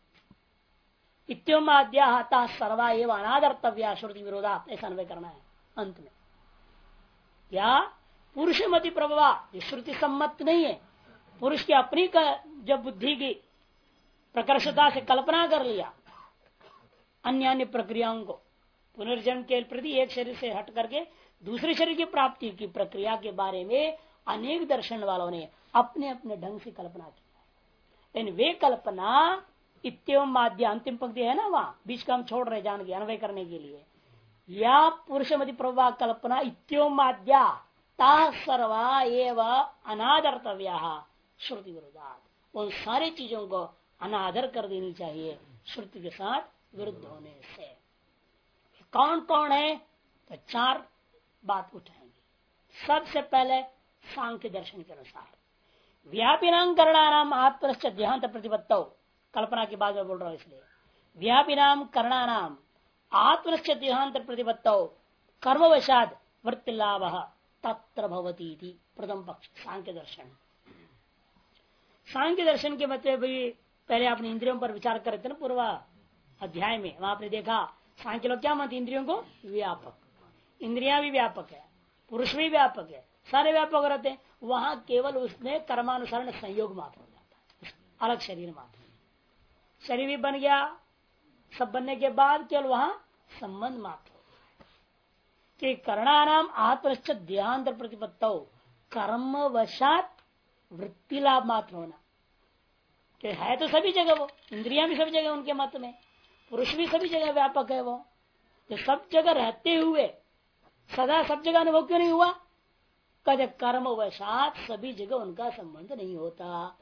इत्योमाद्या सर्वा एवं अनादर्तव्या श्रुति विरोधा, ऐसा अन्वय करना है अंत में। या पुरुष मति प्रभवा, ये श्रुति सम्मत नहीं है, पुरुष की अपनी जब बुद्धि की प्रकर्षता से कल्पना कर लिया अन्य अन्य प्रक्रियाओं को, पुनर्जन्म के प्रति एक शरीर से हट करके दूसरे शरीर की प्राप्ति की प्रक्रिया के बारे में अनेक दर्शन वालों ने अपने अपने ढंग से कल्पना की है। लेकिन वे कल्पना इत्यों माध्य, अंतिम पंक्ति है ना, वहां बीच का हम छोड़ रहे जान के अन्वय करने के लिए, या पुरुषमति प्रभा कल्पना इत्यों माध्या ता सर्वा एवं अनादर्तव्या श्रुति विरोधात, उन सारी चीजों को अनादर कर देनी चाहिए श्रुति के साथ विरुद्ध होने से। कौन कौन है, तो चार बात उठाएंगे। सबसे पहले सांख्य दर्शन के अनुसार व्यापिनां करणानाम आत्मश्च देहांत प्रतिपत्तौ, कल्पना की बात में बोल रहा हूं इसलिए, व्यापिनाम करणानाम आत्मश्च देहांत प्रतिपत्तौ कर्मवशाद वृत्ति लाभ तत्र भवती थी प्रथम पक्ष सांख्य दर्शन। सांख्य दर्शन के मतलब भी पहले आपने इंद्रियों पर विचार कर रहे थे ना पूर्व अध्याय में, वहां आपने देखा सांख्य लोग क्या मानते, इंद्रियों को व्यापक, इंद्रियां भी व्यापक है, पुरुष भी व्यापक है, सारे व्यापक रहते हैं। वहां केवल उसमें कर्मानुसार संयोग मात्र हो जाता है, अलग शरीर मात्र, शरीर भी बन गया, सब बनने के बाद केवल वहां संबंध मात्र होता है कि कर्णानाम आत्मश्च देहांतर प्रतिपत्तौ कर्मवशात वृत्ति लाभ मात्र होना, कि है तो सभी जगह वो, इंद्रियां भी सभी जगह उनके मत में, पुरुष भी सभी जगह व्यापक है, वो जो सब जगह रहते हुए सदा सब जगह अनुभव क्यों नहीं हुआ, कहते कर्मवशात सभी जगह उनका संबंध नहीं होता।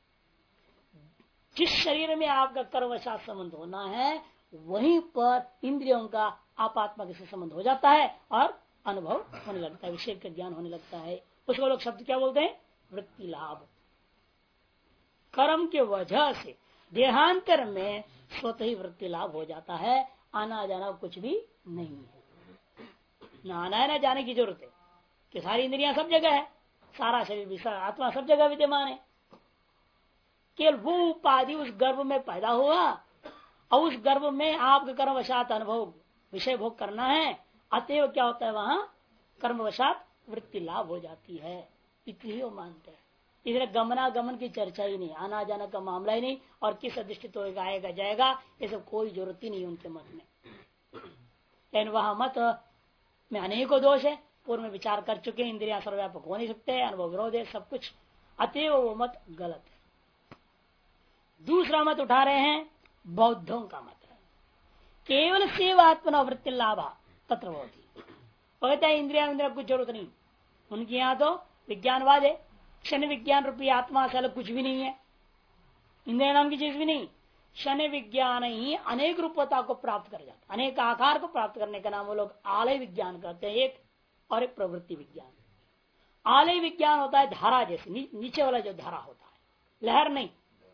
जिस शरीर में आपका कर्मवशात संबंध होना है वहीं पर इंद्रियों का आपात्मा से संबंध हो जाता है और अनुभव होने लगता है, विषय का ज्ञान होने लगता है। उसको लोग शब्द क्या बोलते हैं, वृत्ति लाभ। कर्म के वजह से देहांतर में स्वतः ही वृत्ति लाभ हो जाता है, आना जाना कुछ भी नहीं है, न आना न जाने की जरूरत है कि सारी इंद्रियां सब जगह है, सारा शरीर भी, आत्मा सब जगह विद्यमान है। केवल वो उपाधि उस गर्भ में पैदा हुआ और उस गर्भ में आपके कर्मवशात अनुभव विषय भोग करना है, अतएव क्या होता है वहां कर्मवशात वृत्ति लाभ हो जाती है, इतनी ही वो मानते हैं। इसलिए गमनागमन की चर्चा ही नहीं, आना जाना का मामला ही नहीं, और किस अधिष्ठित होगा आएगा जाएगा ये सब कोई जरूरत ही नहीं उनके मत में। लेकिन वह मत में अनेकों दोष है, पूर्व में विचार कर चुके, इंद्रियां सर्वव्यापक हो नहीं सकते, अनुभव विरोध है सब कुछ, अतएव वो मत गलत है। दूसरा मत उठा रहे हैं बौद्धों का मत है, केवल सेव आत्मना वृत्ति लाभा तत्र होती, कहता है इंद्रिया कुछ जरूरत नहीं। उनके यहाँ तो विज्ञानवाद है, क्षण विज्ञान रूपी आत्मा से अलग कुछ भी नहीं है, इंद्रिया नाम की चीज भी नहीं। क्षण विज्ञान ही अनेक रूपता को प्राप्त कर जाता, अनेक आकार को प्राप्त करने का नाम वो लोग आलय विज्ञान करते हैं एक, और एक प्रवृत्ति विज्ञान। आलय विज्ञान होता है धारा जैसे नीचे वाला जो धारा होता है, लहर नहीं,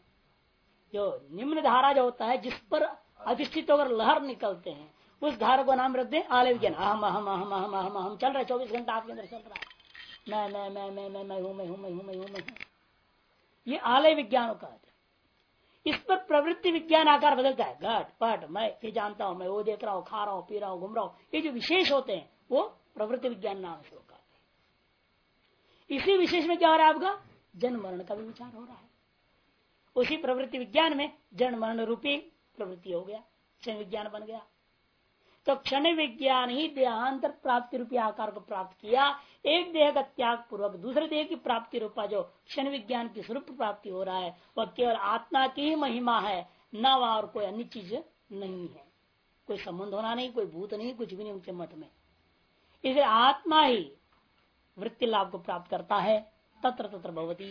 जो निम्न धारा जो होता है जिस पर अधिष्ठित होकर लहर निकलते हैं, उस धारा को नाम रखते हैं आलय विज्ञान। अहम अहम अहम अहम अहम अहम चल रहा है, 24 घंटा आपके अंदर चल रहा है, मैं हूं। ये आलय विज्ञान का है। इस पर प्रवृत्ति विज्ञान आकार बदलता है, घट पट मैं ये जानता हूं, मैं वो देख रहा हूँ, खा रहा हूँ, पी रहा हूँ, घूम रहा हूँ, ये जो विशेष होते हैं वो प्रवृत्ति विज्ञान नाम से होता है। इसी विशेष में क्या हो रहा है आपका जन्म मरण का भी विचार हो रहा है। उसी प्रवृत्ति विज्ञान में जन्म मरण रूपी प्रवृत्ति हो गया, क्षण विज्ञान बन गया। तो क्षण विज्ञान ही देहांतर प्राप्ति रूपी आकार को प्राप्त किया, एक देह का त्याग पूर्वक दूसरे देह की प्राप्ति रूपा जो क्षण विज्ञान की स्वरूप प्राप्ति हो रहा है वह केवल आत्मा की ही महिमा है, न वह और कोई अन्य चीज नहीं है, कोई संबंध होना नहीं, कोई भूत नहीं, कुछ भी नहीं उनके मत में। इसे आत्मा ही वृत्ति लाभ को प्राप्त करता है, तत्र तत्र भवती।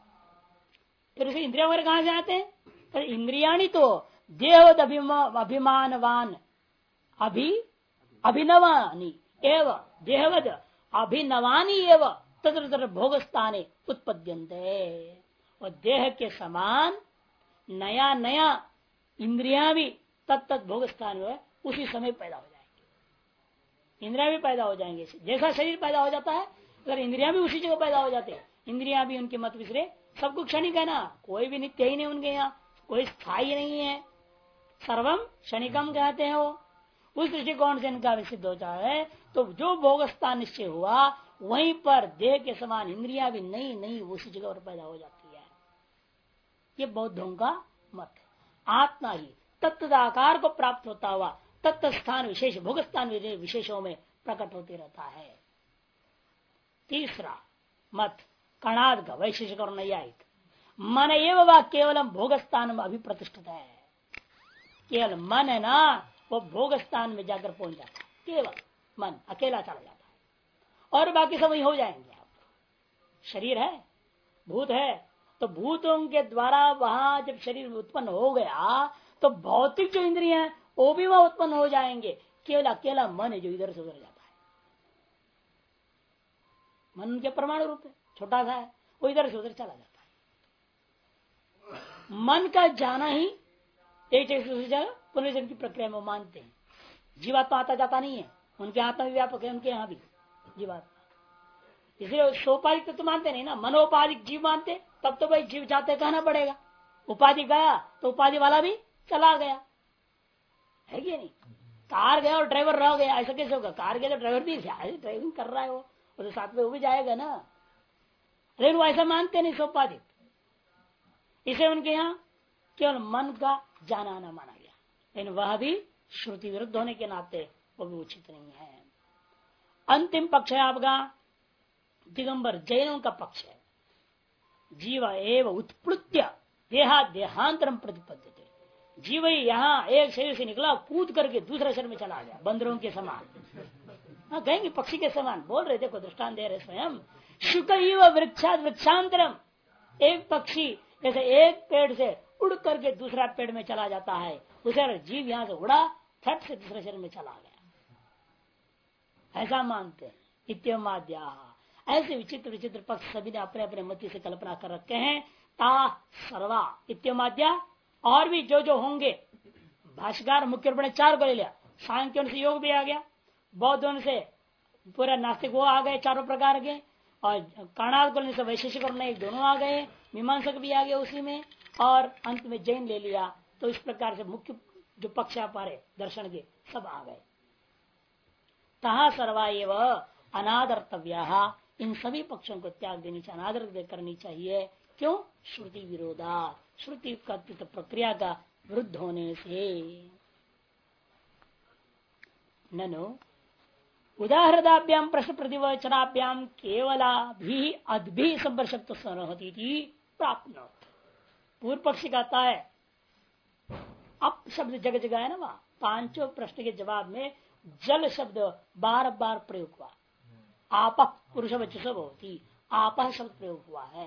फिर उसे इंद्रिया वगैरह कहां से आते हैं? तो इंद्रियाणी तो देहवद अभिमानवान अभिनवानी एव देहवद अभिनवानी एव तत्र तत्र भोगस्थाने उत्पद्यन्ते। और देह के समान नया नया इंद्रिया भी तत्त भोगस्थान में उसी समय पैदा हो जाएंगे, इंद्रिया भी पैदा हो जाएंगे। जैसा शरीर पैदा हो जाता है अगर इंद्रिया भी उसी जगह पैदा हो जाते हैं। इंद्रिया भी उनके मत विसरे, सबको क्षणिक है ना, कोई भी नित्य ही नहीं उनके यहाँ, कोई स्थायी नहीं है, सर्वम क्षणिकम कहते हैं वो। उस दृष्टिकोण से इनका विसिद्ध होता है। तो जो भोगस्थान निश्चय हुआ वहीं पर देह के समान इंद्रिया भी नई नई उसी जगह पर पैदा हो जाती है। ये बौद्धों का मत है। आत्मा ही तत्ताकार को प्राप्त होता हुआ तत्त स्थान विशेष भोगस्थान विशेषों में प्रकट होते रहता है। तीसरा मत कणाद का वैशेषिक और नैयायिक, मन एवं व केवलम भोगस्थान में अभिप्रतिष्ठित है। केवल मन है ना वो भोग स्थान में जाकर पहुंच जाता है, केवल मन अकेला चला जाता है और बाकी सब वही हो जाएंगे। आप शरीर है, भूत है, तो भूतों के द्वारा वहां जब शरीर उत्पन्न हो गया तो भौतिक जो इंद्रिय है वो भी वहां उत्पन्न हो जाएंगे। केवल अकेला मन है जो इधर से उधर जाता है। मन के परमाणु रूप है, छोटा सा है, वो इधर से उधर चला जाता है। मन का जाना ही एक दूसरी जगह पुनर्जन्म की प्रक्रिया में मानते हैं। जीवात्मा आता जाता नहीं है, उनके आत्मा भी व्यापक है, उनके यहाँ भी जीवात्मा। इसलिए सोपाधिक तो मानते नहीं ना, मनोपाधिक जीव मानते, तब तो भाई जीव जाते कहना पड़ेगा। उपाधि गया तो उपाधि वाला भी चला गया, है कि नहीं? कार गया और ड्राइवर रह गया, ऐसा कैसे होगा? कार गया तो ड्राइवर भी ड्राइविंग कर रहा है, वो तो साथ में वो भी जाएगा ना। लेकिन वो ऐसा मानते नहीं सोपाधिक। इसे उनके यहाँ केवल मन का जाना आना माना गया, लेकिन वह भी श्रुति विरुद्ध होने के नाते वो भी उचित नहीं है। अंतिम पक्ष है आपका दिगंबर जैनों का पक्ष है। जीव एव उत्प्लुत्य देहा देहांतरम प्रतिपद्यते। जीव यहाँ एक शरीर से निकला, कूद करके दूसरे शरीर में चला गया, बंदरों के समान। हाँ कहेंगे पक्षी के समान बोल रहे, देखो दृष्टांत दे रहे स्वयं। शुक वृक्षात वृक्षांतरम, एक पक्षी जैसे एक पेड़ से उड़ करके दूसरा पेड़ में चला जाता है, उसे जीव यहाँ से उड़ा फट से दूसरे शरीर में चला गया, ऐसा मानते हैं। इत्यमाद्या, ऐसे विचित्र विचित्र पक्ष सभी ने अपने अपने मति से कल्पना कर रखे हैं। ता सर्वा इत्यमाद्या, और भी जो जो होंगे। भाष्यकार मुख्य रूप में 4 को ले लिया। सांख्यों से योग भी आ गया, बौद्धों से पूरा नास्तिक वो आ गए चारों प्रकार के, और कर्णाद से वैशेषिक और नए दोनों आ गए, मीमांसक भी आ गए उसी में, और अंत में जैन ले लिया। तो इस प्रकार से मुख्य जो पक्ष पारे दर्शन के सब आ गए। तहा सर्वा एवं अनादर्तव्या, इन सभी पक्षों को त्याग देनी चाहिए, अनादर करनी चाहिए। क्यों? श्रुति विरोधा, श्रुति का प्रक्रिया का विरुद्ध होने से। ननु उदाहरणाभ्याम प्रश्न प्रतिवचनाभ्याम केवला भी अद्भि संपर्शक्त होती थी प्राप्त। पूर्व पक्षी कहता है अप शब्द जगह जगह है ना, वहां पांचों प्रश्न के जवाब में जल शब्द बार बार प्रयोग हुआ। आप पुरुष बच्चे सब होती, आप शब्द प्रयोग हुआ है,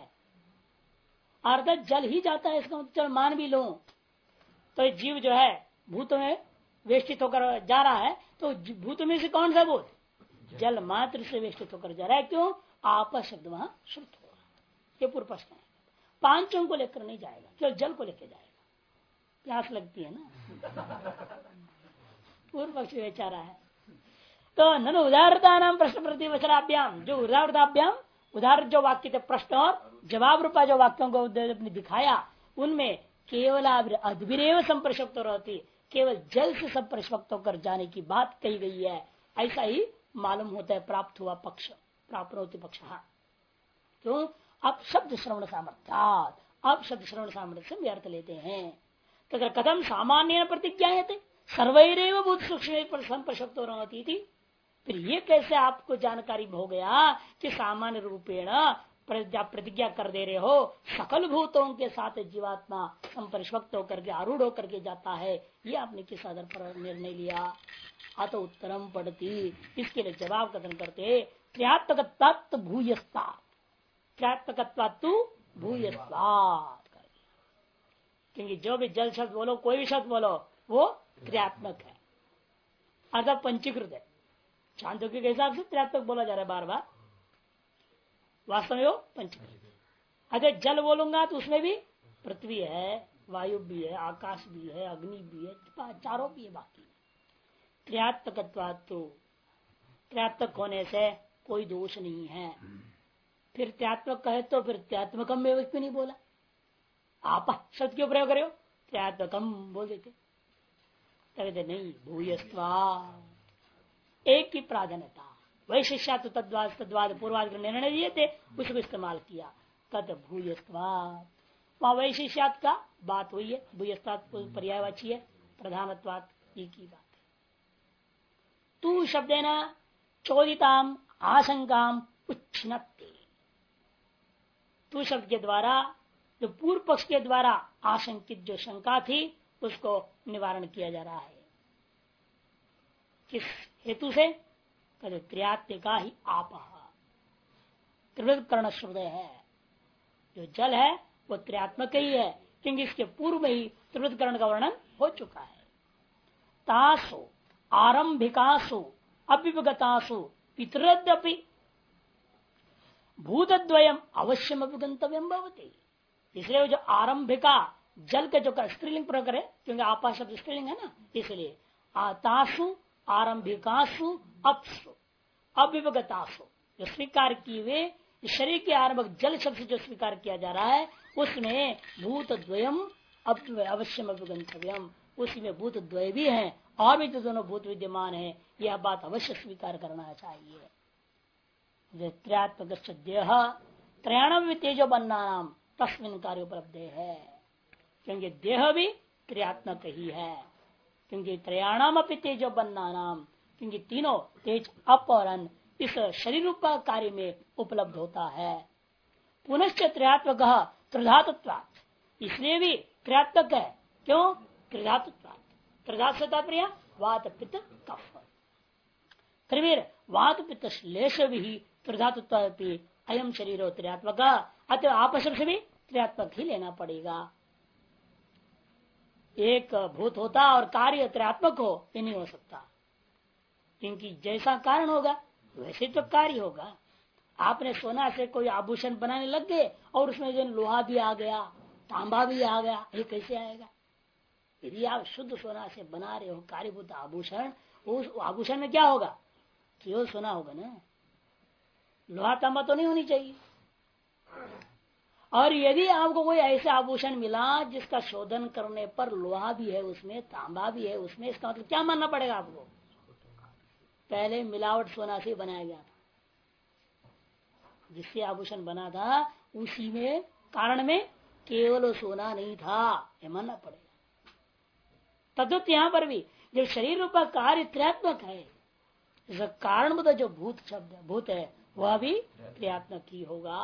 अर्थात जल ही जाता है। इसका मतलब मान भी लो तो जीव जो है भूत में वेष्टित होकर जा रहा है, तो भूत में से कौन सा भूत? जल मात्र से वेष्टित होकर जा रहा है। क्यों? आप शब्द वहां श्रुत होगा। ये पूर्व प्रश्न है। पांचों को लेकर नहीं जाएगा, केवल जल को लेकर जाएगा। प्यास लगती है ना, पूर्व पक्ष बेचारा है। तो ननु उदाहरता नाम प्रश्न प्रतिवचनाभ्याम, जो उदाहरताभ्याम उदाहरण जो वाक्य थे प्रश्न और जवाब रूपा जो वाक्यों को दिखाया, उनमें केवल अद्भिरेव संप्रशक्त रहती, केवल जल से संप्रशक्त होकर जाने की बात कही गई है। ऐसा ही मालूम होता है प्राप्त हुआ पक्ष, प्राप्त होती पक्ष। क्यों? अब शब्द श्रवण सामर्थ्यात, अब शब्द श्रवण सामर्थ्य से व्यर्थ लेते हैं। तो कथम सामान्य प्रतिज्ञा थे सर्वैरेव भूत सूक्ष्म संप्रशक्त रहती थी, फिर ये कैसे आपको जानकारी हो गया कि सामान्य रूपेण प्रतिज्ञा कर दे रहे हो सकल भूतों के साथ जीवात्मा संपरिष्वक्त होकर के आरूढ़ होकर के जाता है, ये आपने किस आधार पर निर्णय लिया? अतः उत्तरम पढ़ती, इसके लिए जवाब कथन करते क्रियात्मक भूयस्ता, क्रियात्मक भूयस्ता, क्योंकि जो भी जल शब्द बोलो, कोई भी शब्द बोलो, वो क्रियात्मक है, अर्थात पंचीकृत है। छांदोग्य के हिसाब से क्रियात्मक बोला जा रहा है बार बार, वास्तव में वो पंचीकृत। अगर जल बोलूंगा तो उसमें भी पृथ्वी है, वायु भी है, आकाश भी है, अग्नि भी है, चारों भी है। बाकी क्रियात्मक, क्रियात्मक होने से कोई दोष नहीं है। फिर क्रियात्मक कहे तो फिर क्रियात्मकम में क्यों नहीं बोला? आप शब्द क्यों प्रयोग करे हो? क्रियात्मकम बोल देते, कहते नहीं भूयस्वा, एक की प्राधान्यता। वैशिष्या तो तद्वाद पूर्वाद निर्णय दिए थे, उसको इस्तेमाल किया। तद भूयस्वा, वहां वैशिष्यात का बात हुई है, भूयस्वात पर्यायवाची है, प्रधानत्वात एक ही बात है। तू शब्देन चोदिताम आशंकाम उच्छिन्नते, तू शब्द के द्वारा जो पूर्व पक्ष के द्वारा आशंकित जो शंका थी उसको निवारण किया जा रहा है। किस हेतु से? कहते त्रियात्य का ही आप, त्रिवृत कर्ण शब्द है। जो जल है वो त्रियात्मक ही है, क्योंकि इसके पूर्व में ही त्रिवृत कर्ण का वर्णन हो चुका है। तासु आरंभिकासु अभिगतासु पितरद्यपि भूतद्वयम अवश्यम अभिगंतव्यम भवति। इसलिए जो आरंभिका जल का जो स्त्रीलिंग प्रयोग है, क्योंकि आपा शब्द स्त्रीलिंग है ना, इसलिए तासु आरंभिकासु अपसु अभिगतासु, जो स्वीकार किए हुए शरीर के आरंभक जल शब्द से जो स्वीकार किया जा रहा है, उसमें भूत द्वयम अवश्यम अभिगंतव्यम, उसी में भूत द्वय भी है और भी तो दोनों भूत विद्यमान है, यह बात अवश्य स्वीकार करना चाहिए। त्र्यात्मक देह त्रयाणम तेजो बनना नाम तस्मिन कार्य उपलब्ध है, क्योंकि देह भी त्रियात्मक ही है, क्योंकि त्रयाणाम अपनी तेजो बनना नाम, क्योंकि तीनों तेज अप और अन इस शरीर रूप कार्य में उपलब्ध होता है। पुनश्च त्रियात्मक त्रिधातुत्वात्, इसलिए भी त्रियात्मक है। क्यों? त्रिधातुत्वात्, त्रिधातु से तात्पर्य वात पित्त कफ, फिर वात पित्त श्लेष भी त्रिधातुत्वात् अयम शरीर त्रियात्मक, अतः आपस से भी त्रियात्मक ही लेना पड़ेगा। एक भूत होता और कार्य त्रियात्मक हो, ये नहीं हो सकता, क्योंकि जैसा कारण होगा वैसे तो कार्य होगा। आपने सोना से कोई आभूषण बनाने लग गए और उसमें जो लोहा भी आ गया, तांबा भी आ गया, ये कैसे आएगा? यदि आप शुद्ध सोना से बना रहे हो कार्यभूत आभूषण, उस आभूषण में क्या होगा? केवल सोना होगा ना, लोहा तांबा तो नहीं होनी चाहिए। और यदि आपको कोई ऐसा आभूषण मिला जिसका शोधन करने पर लोहा भी है उसमें, तांबा भी है उसमें, इसका मतलब क्या मानना पड़ेगा आपको? पहले मिलावट सोना से बनाया गया था, जिससे आभूषण बना था उसी में कारण में केवल सोना नहीं था, ये मानना पड़ेगा। तद्वत यहां पर भी जब शरीर रूप कार्य त्रयात्मक है, कारण जो भूत शब्द भूत है वह भी क्रियात्मक ही होगा।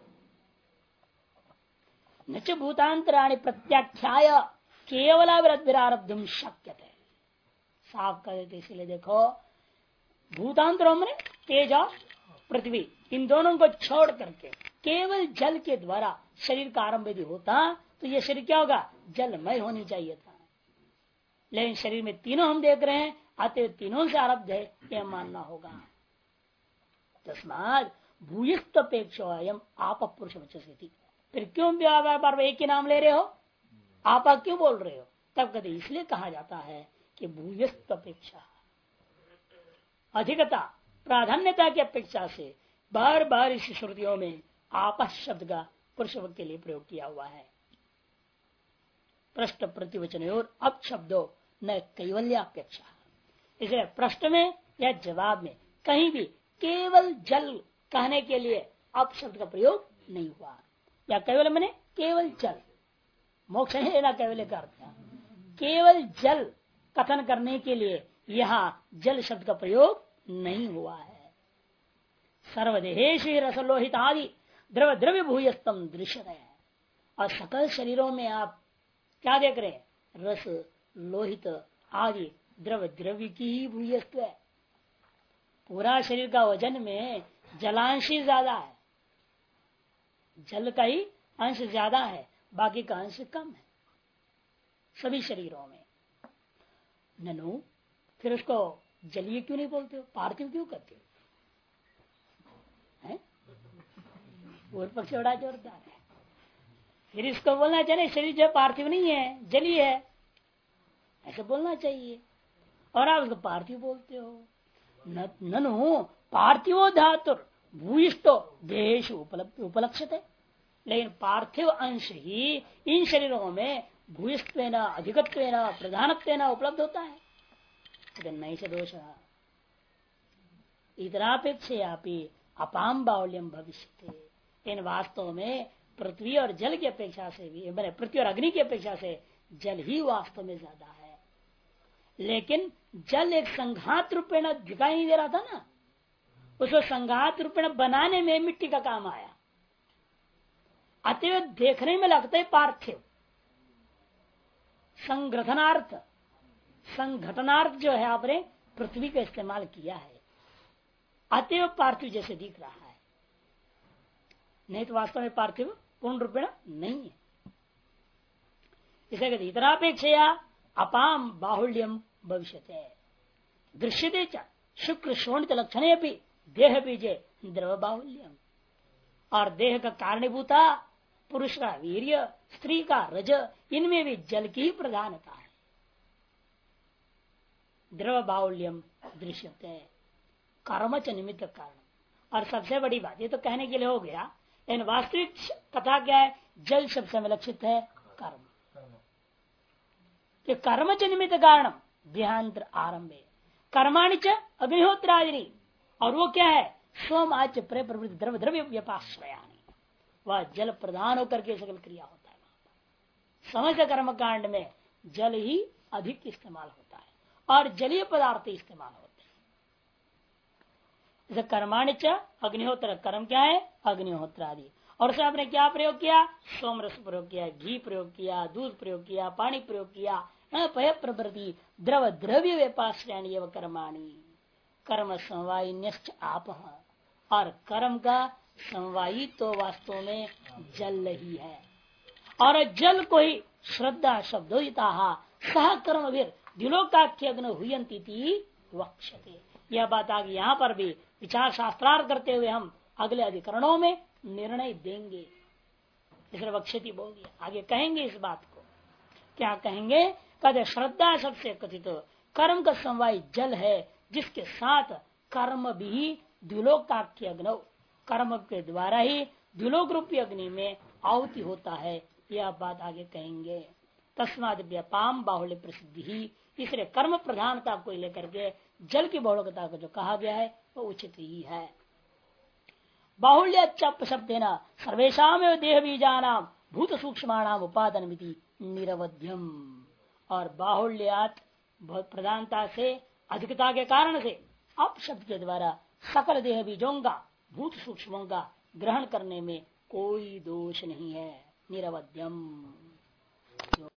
न च भूतांतराणि प्रत्याख्याय केवलाविरारब्धुम शक्यते। साफ कर देते, इसलिए देखो भूतांतरों में तेज और पृथ्वी, इन दोनों को छोड़ करके केवल जल के द्वारा शरीर का आरंभ यदि होता तो यह शरीर क्या होगा? जलमय होनी चाहिए था। लेकिन शरीर में तीनों हम देख रहे हैं, अतः तीनों से आरब्ध है, यह मानना होगा। तस्मात् भूयस्त अपेक्षा आप पुरुष वचस्यति। फिर क्यों बार एक ही नाम ले रहे हो? आप क्यों बोल रहे हो? तब कहते इसलिए कहा जाता है कि भूयस्त अपेक्षा, अधिकता प्राधान्यता की अपेक्षा से बार बार इस श्रुतियों में आपस शब्द का पुरुष के लिए प्रयोग किया हुआ है। प्रश्न प्रतिवचन और अब शब्दों न कैवल्यापेक्षा। इसलिए प्रश्न में या जवाब में कहीं भी केवल जल कहने के लिए अब शब्द का प्रयोग नहीं हुआ। या केवल मैंने केवल जल, मोक्ष नहीं लेना कैवल्य का अर्थ। केवल जल कथन करने के लिए यहाँ जल शब्द का प्रयोग नहीं हुआ है। सर्वदेहेश रसलोहित आदि द्रव द्रव्य भूयस्तम दृश्य है। और सकल शरीरों में आप क्या देख रहे हैं? रस लोहित आदि द्रव द्रव्य की ही भूयस्त है। पूरा शरीर का वजन में जलांश ही ज्यादा है, जल का ही अंश ज्यादा है, बाकी का अंश कम है सभी शरीरों में। ननु फिर उसको जलीय क्यों नहीं बोलते हो? पार्थिव क्यों कहते हो? पूर्व पक्ष बड़ा जोरदार है। फिर इसको बोलना चाहिए शरीर जो पार्थिव नहीं है, जलीय है, ऐसे बोलना चाहिए। और आप उसको पार्थिव बोलते हो। ननु पार्थिवो धातु भूयिष्ठो देश उपलक्षित है। लेकिन पार्थिव अंश ही इन शरीरों में भूयिष्ठत्वेन अधिकत्वेन प्रधानत्वेन उपलब्ध होता है। नहीं से दोष इतरापेक्षा अपाम बाहुल्यम भविष्य। इन वास्तव में पृथ्वी और जल की अपेक्षा से भी, मैंने पृथ्वी और अग्नि की अपेक्षा से जल ही वास्तव में ज्यादा है। लेकिन जल एक संघात रूपेण दिखाई नहीं दे रहा था ना, उसको संघात रूपेण बनाने में मिट्टी का काम आया। अतएव देखने में लगता है पार्थिव, संग्रथनार्थ संघटनार्थ जो है आपने पृथ्वी का इस्तेमाल किया है, अतएव पार्थिव जैसे दिख रहा है। नहीं तो वास्तव में पार्थिव पूर्ण रूपेण नहीं है। इसे कहते इतरापेक्षया अपाम बाहुल्यम भविष्यते। दृश्यते च शुक्र शोणित लक्षणे भी देह बीजे द्रव बाहुल्यम। और देह का कारणीभूता पुरुष का वीर्य, स्त्री का रज, इनमें भी जल की ही प्रधानता है। द्रव बाहुल्यम दृश्यते कर्म च निमित्त कारण। और सबसे बड़ी बात ये तो कहने के लिए हो गया, लेकिन वास्तविक कथा क्या है? जल शब्द से लक्षित है कर्म। कि कर्म च निमित्त कारण देहांतर आरंभे कर्माणि च अग्निहोत्रादि। और वो क्या है? सोम आच प्रवृत्ति द्रव्य द्रव्य व्यपाश्रयानि। वह जल प्रधान होकर के सकल क्रिया होता है। समस्त कर्म कांड में जल ही अधिक इस्तेमाल होता है और जलीय पदार्थ इस्तेमाल होते हैं। कर्माणि च अग्निहोत्र, कर्म क्या है? अग्निहोत्र आदि। और उसमें आपने क्या प्रयोग किया? सोम रस प्रयोग किया, घी प्रयोग किया, दूध प्रयोग किया, पानी प्रयोग किया, पय प्रवृत्ति द्रव द्रव्य व्यपाश्रयानि एवं कर्माणि कर्म समवायिन्यश्च आप। और कर्म का समवायी तो वास्तव में जल ही है। और जल को ही श्रद्धा शब्दोदिता सह कर्म दिलोकाख्यग्न हुयंती वक्षते। यह बात आगे यहाँ पर भी विचार शास्त्रार्थ करते हुए हम अगले अधिकरणों में निर्णय देंगे। इसलिए वक्षति बोल दिया, आगे कहेंगे इस बात को। क्या कहेंगे? कहते श्रद्धा सबसे कथित कर्म का समवाय जल है, जिसके साथ कर्म भी द्विलोकाख्य अग्नौ, कर्म के द्वारा ही द्युलोक रूपी अग्नि में आहुति होता है। यह बात आगे कहेंगे। तस्माद व्यापाम बाहुल्य प्रसिद्धि ही, इसलिए कर्म प्रधानता को लेकर के जल की बहुलकता को जो कहा गया है वो उचित ही है। बाहुल्य शब्द न सर्वेशा देह बीजानाम भूत सूक्ष्माणाम उपादान निरवध्यम। और बाहुल्यात प्रधानता से अधिकता के कारण से अप शब्द के द्वारा सकल देह बीजों का भूत सूक्ष्मों का ग्रहण करने में कोई दोष नहीं है। निरवध्यम।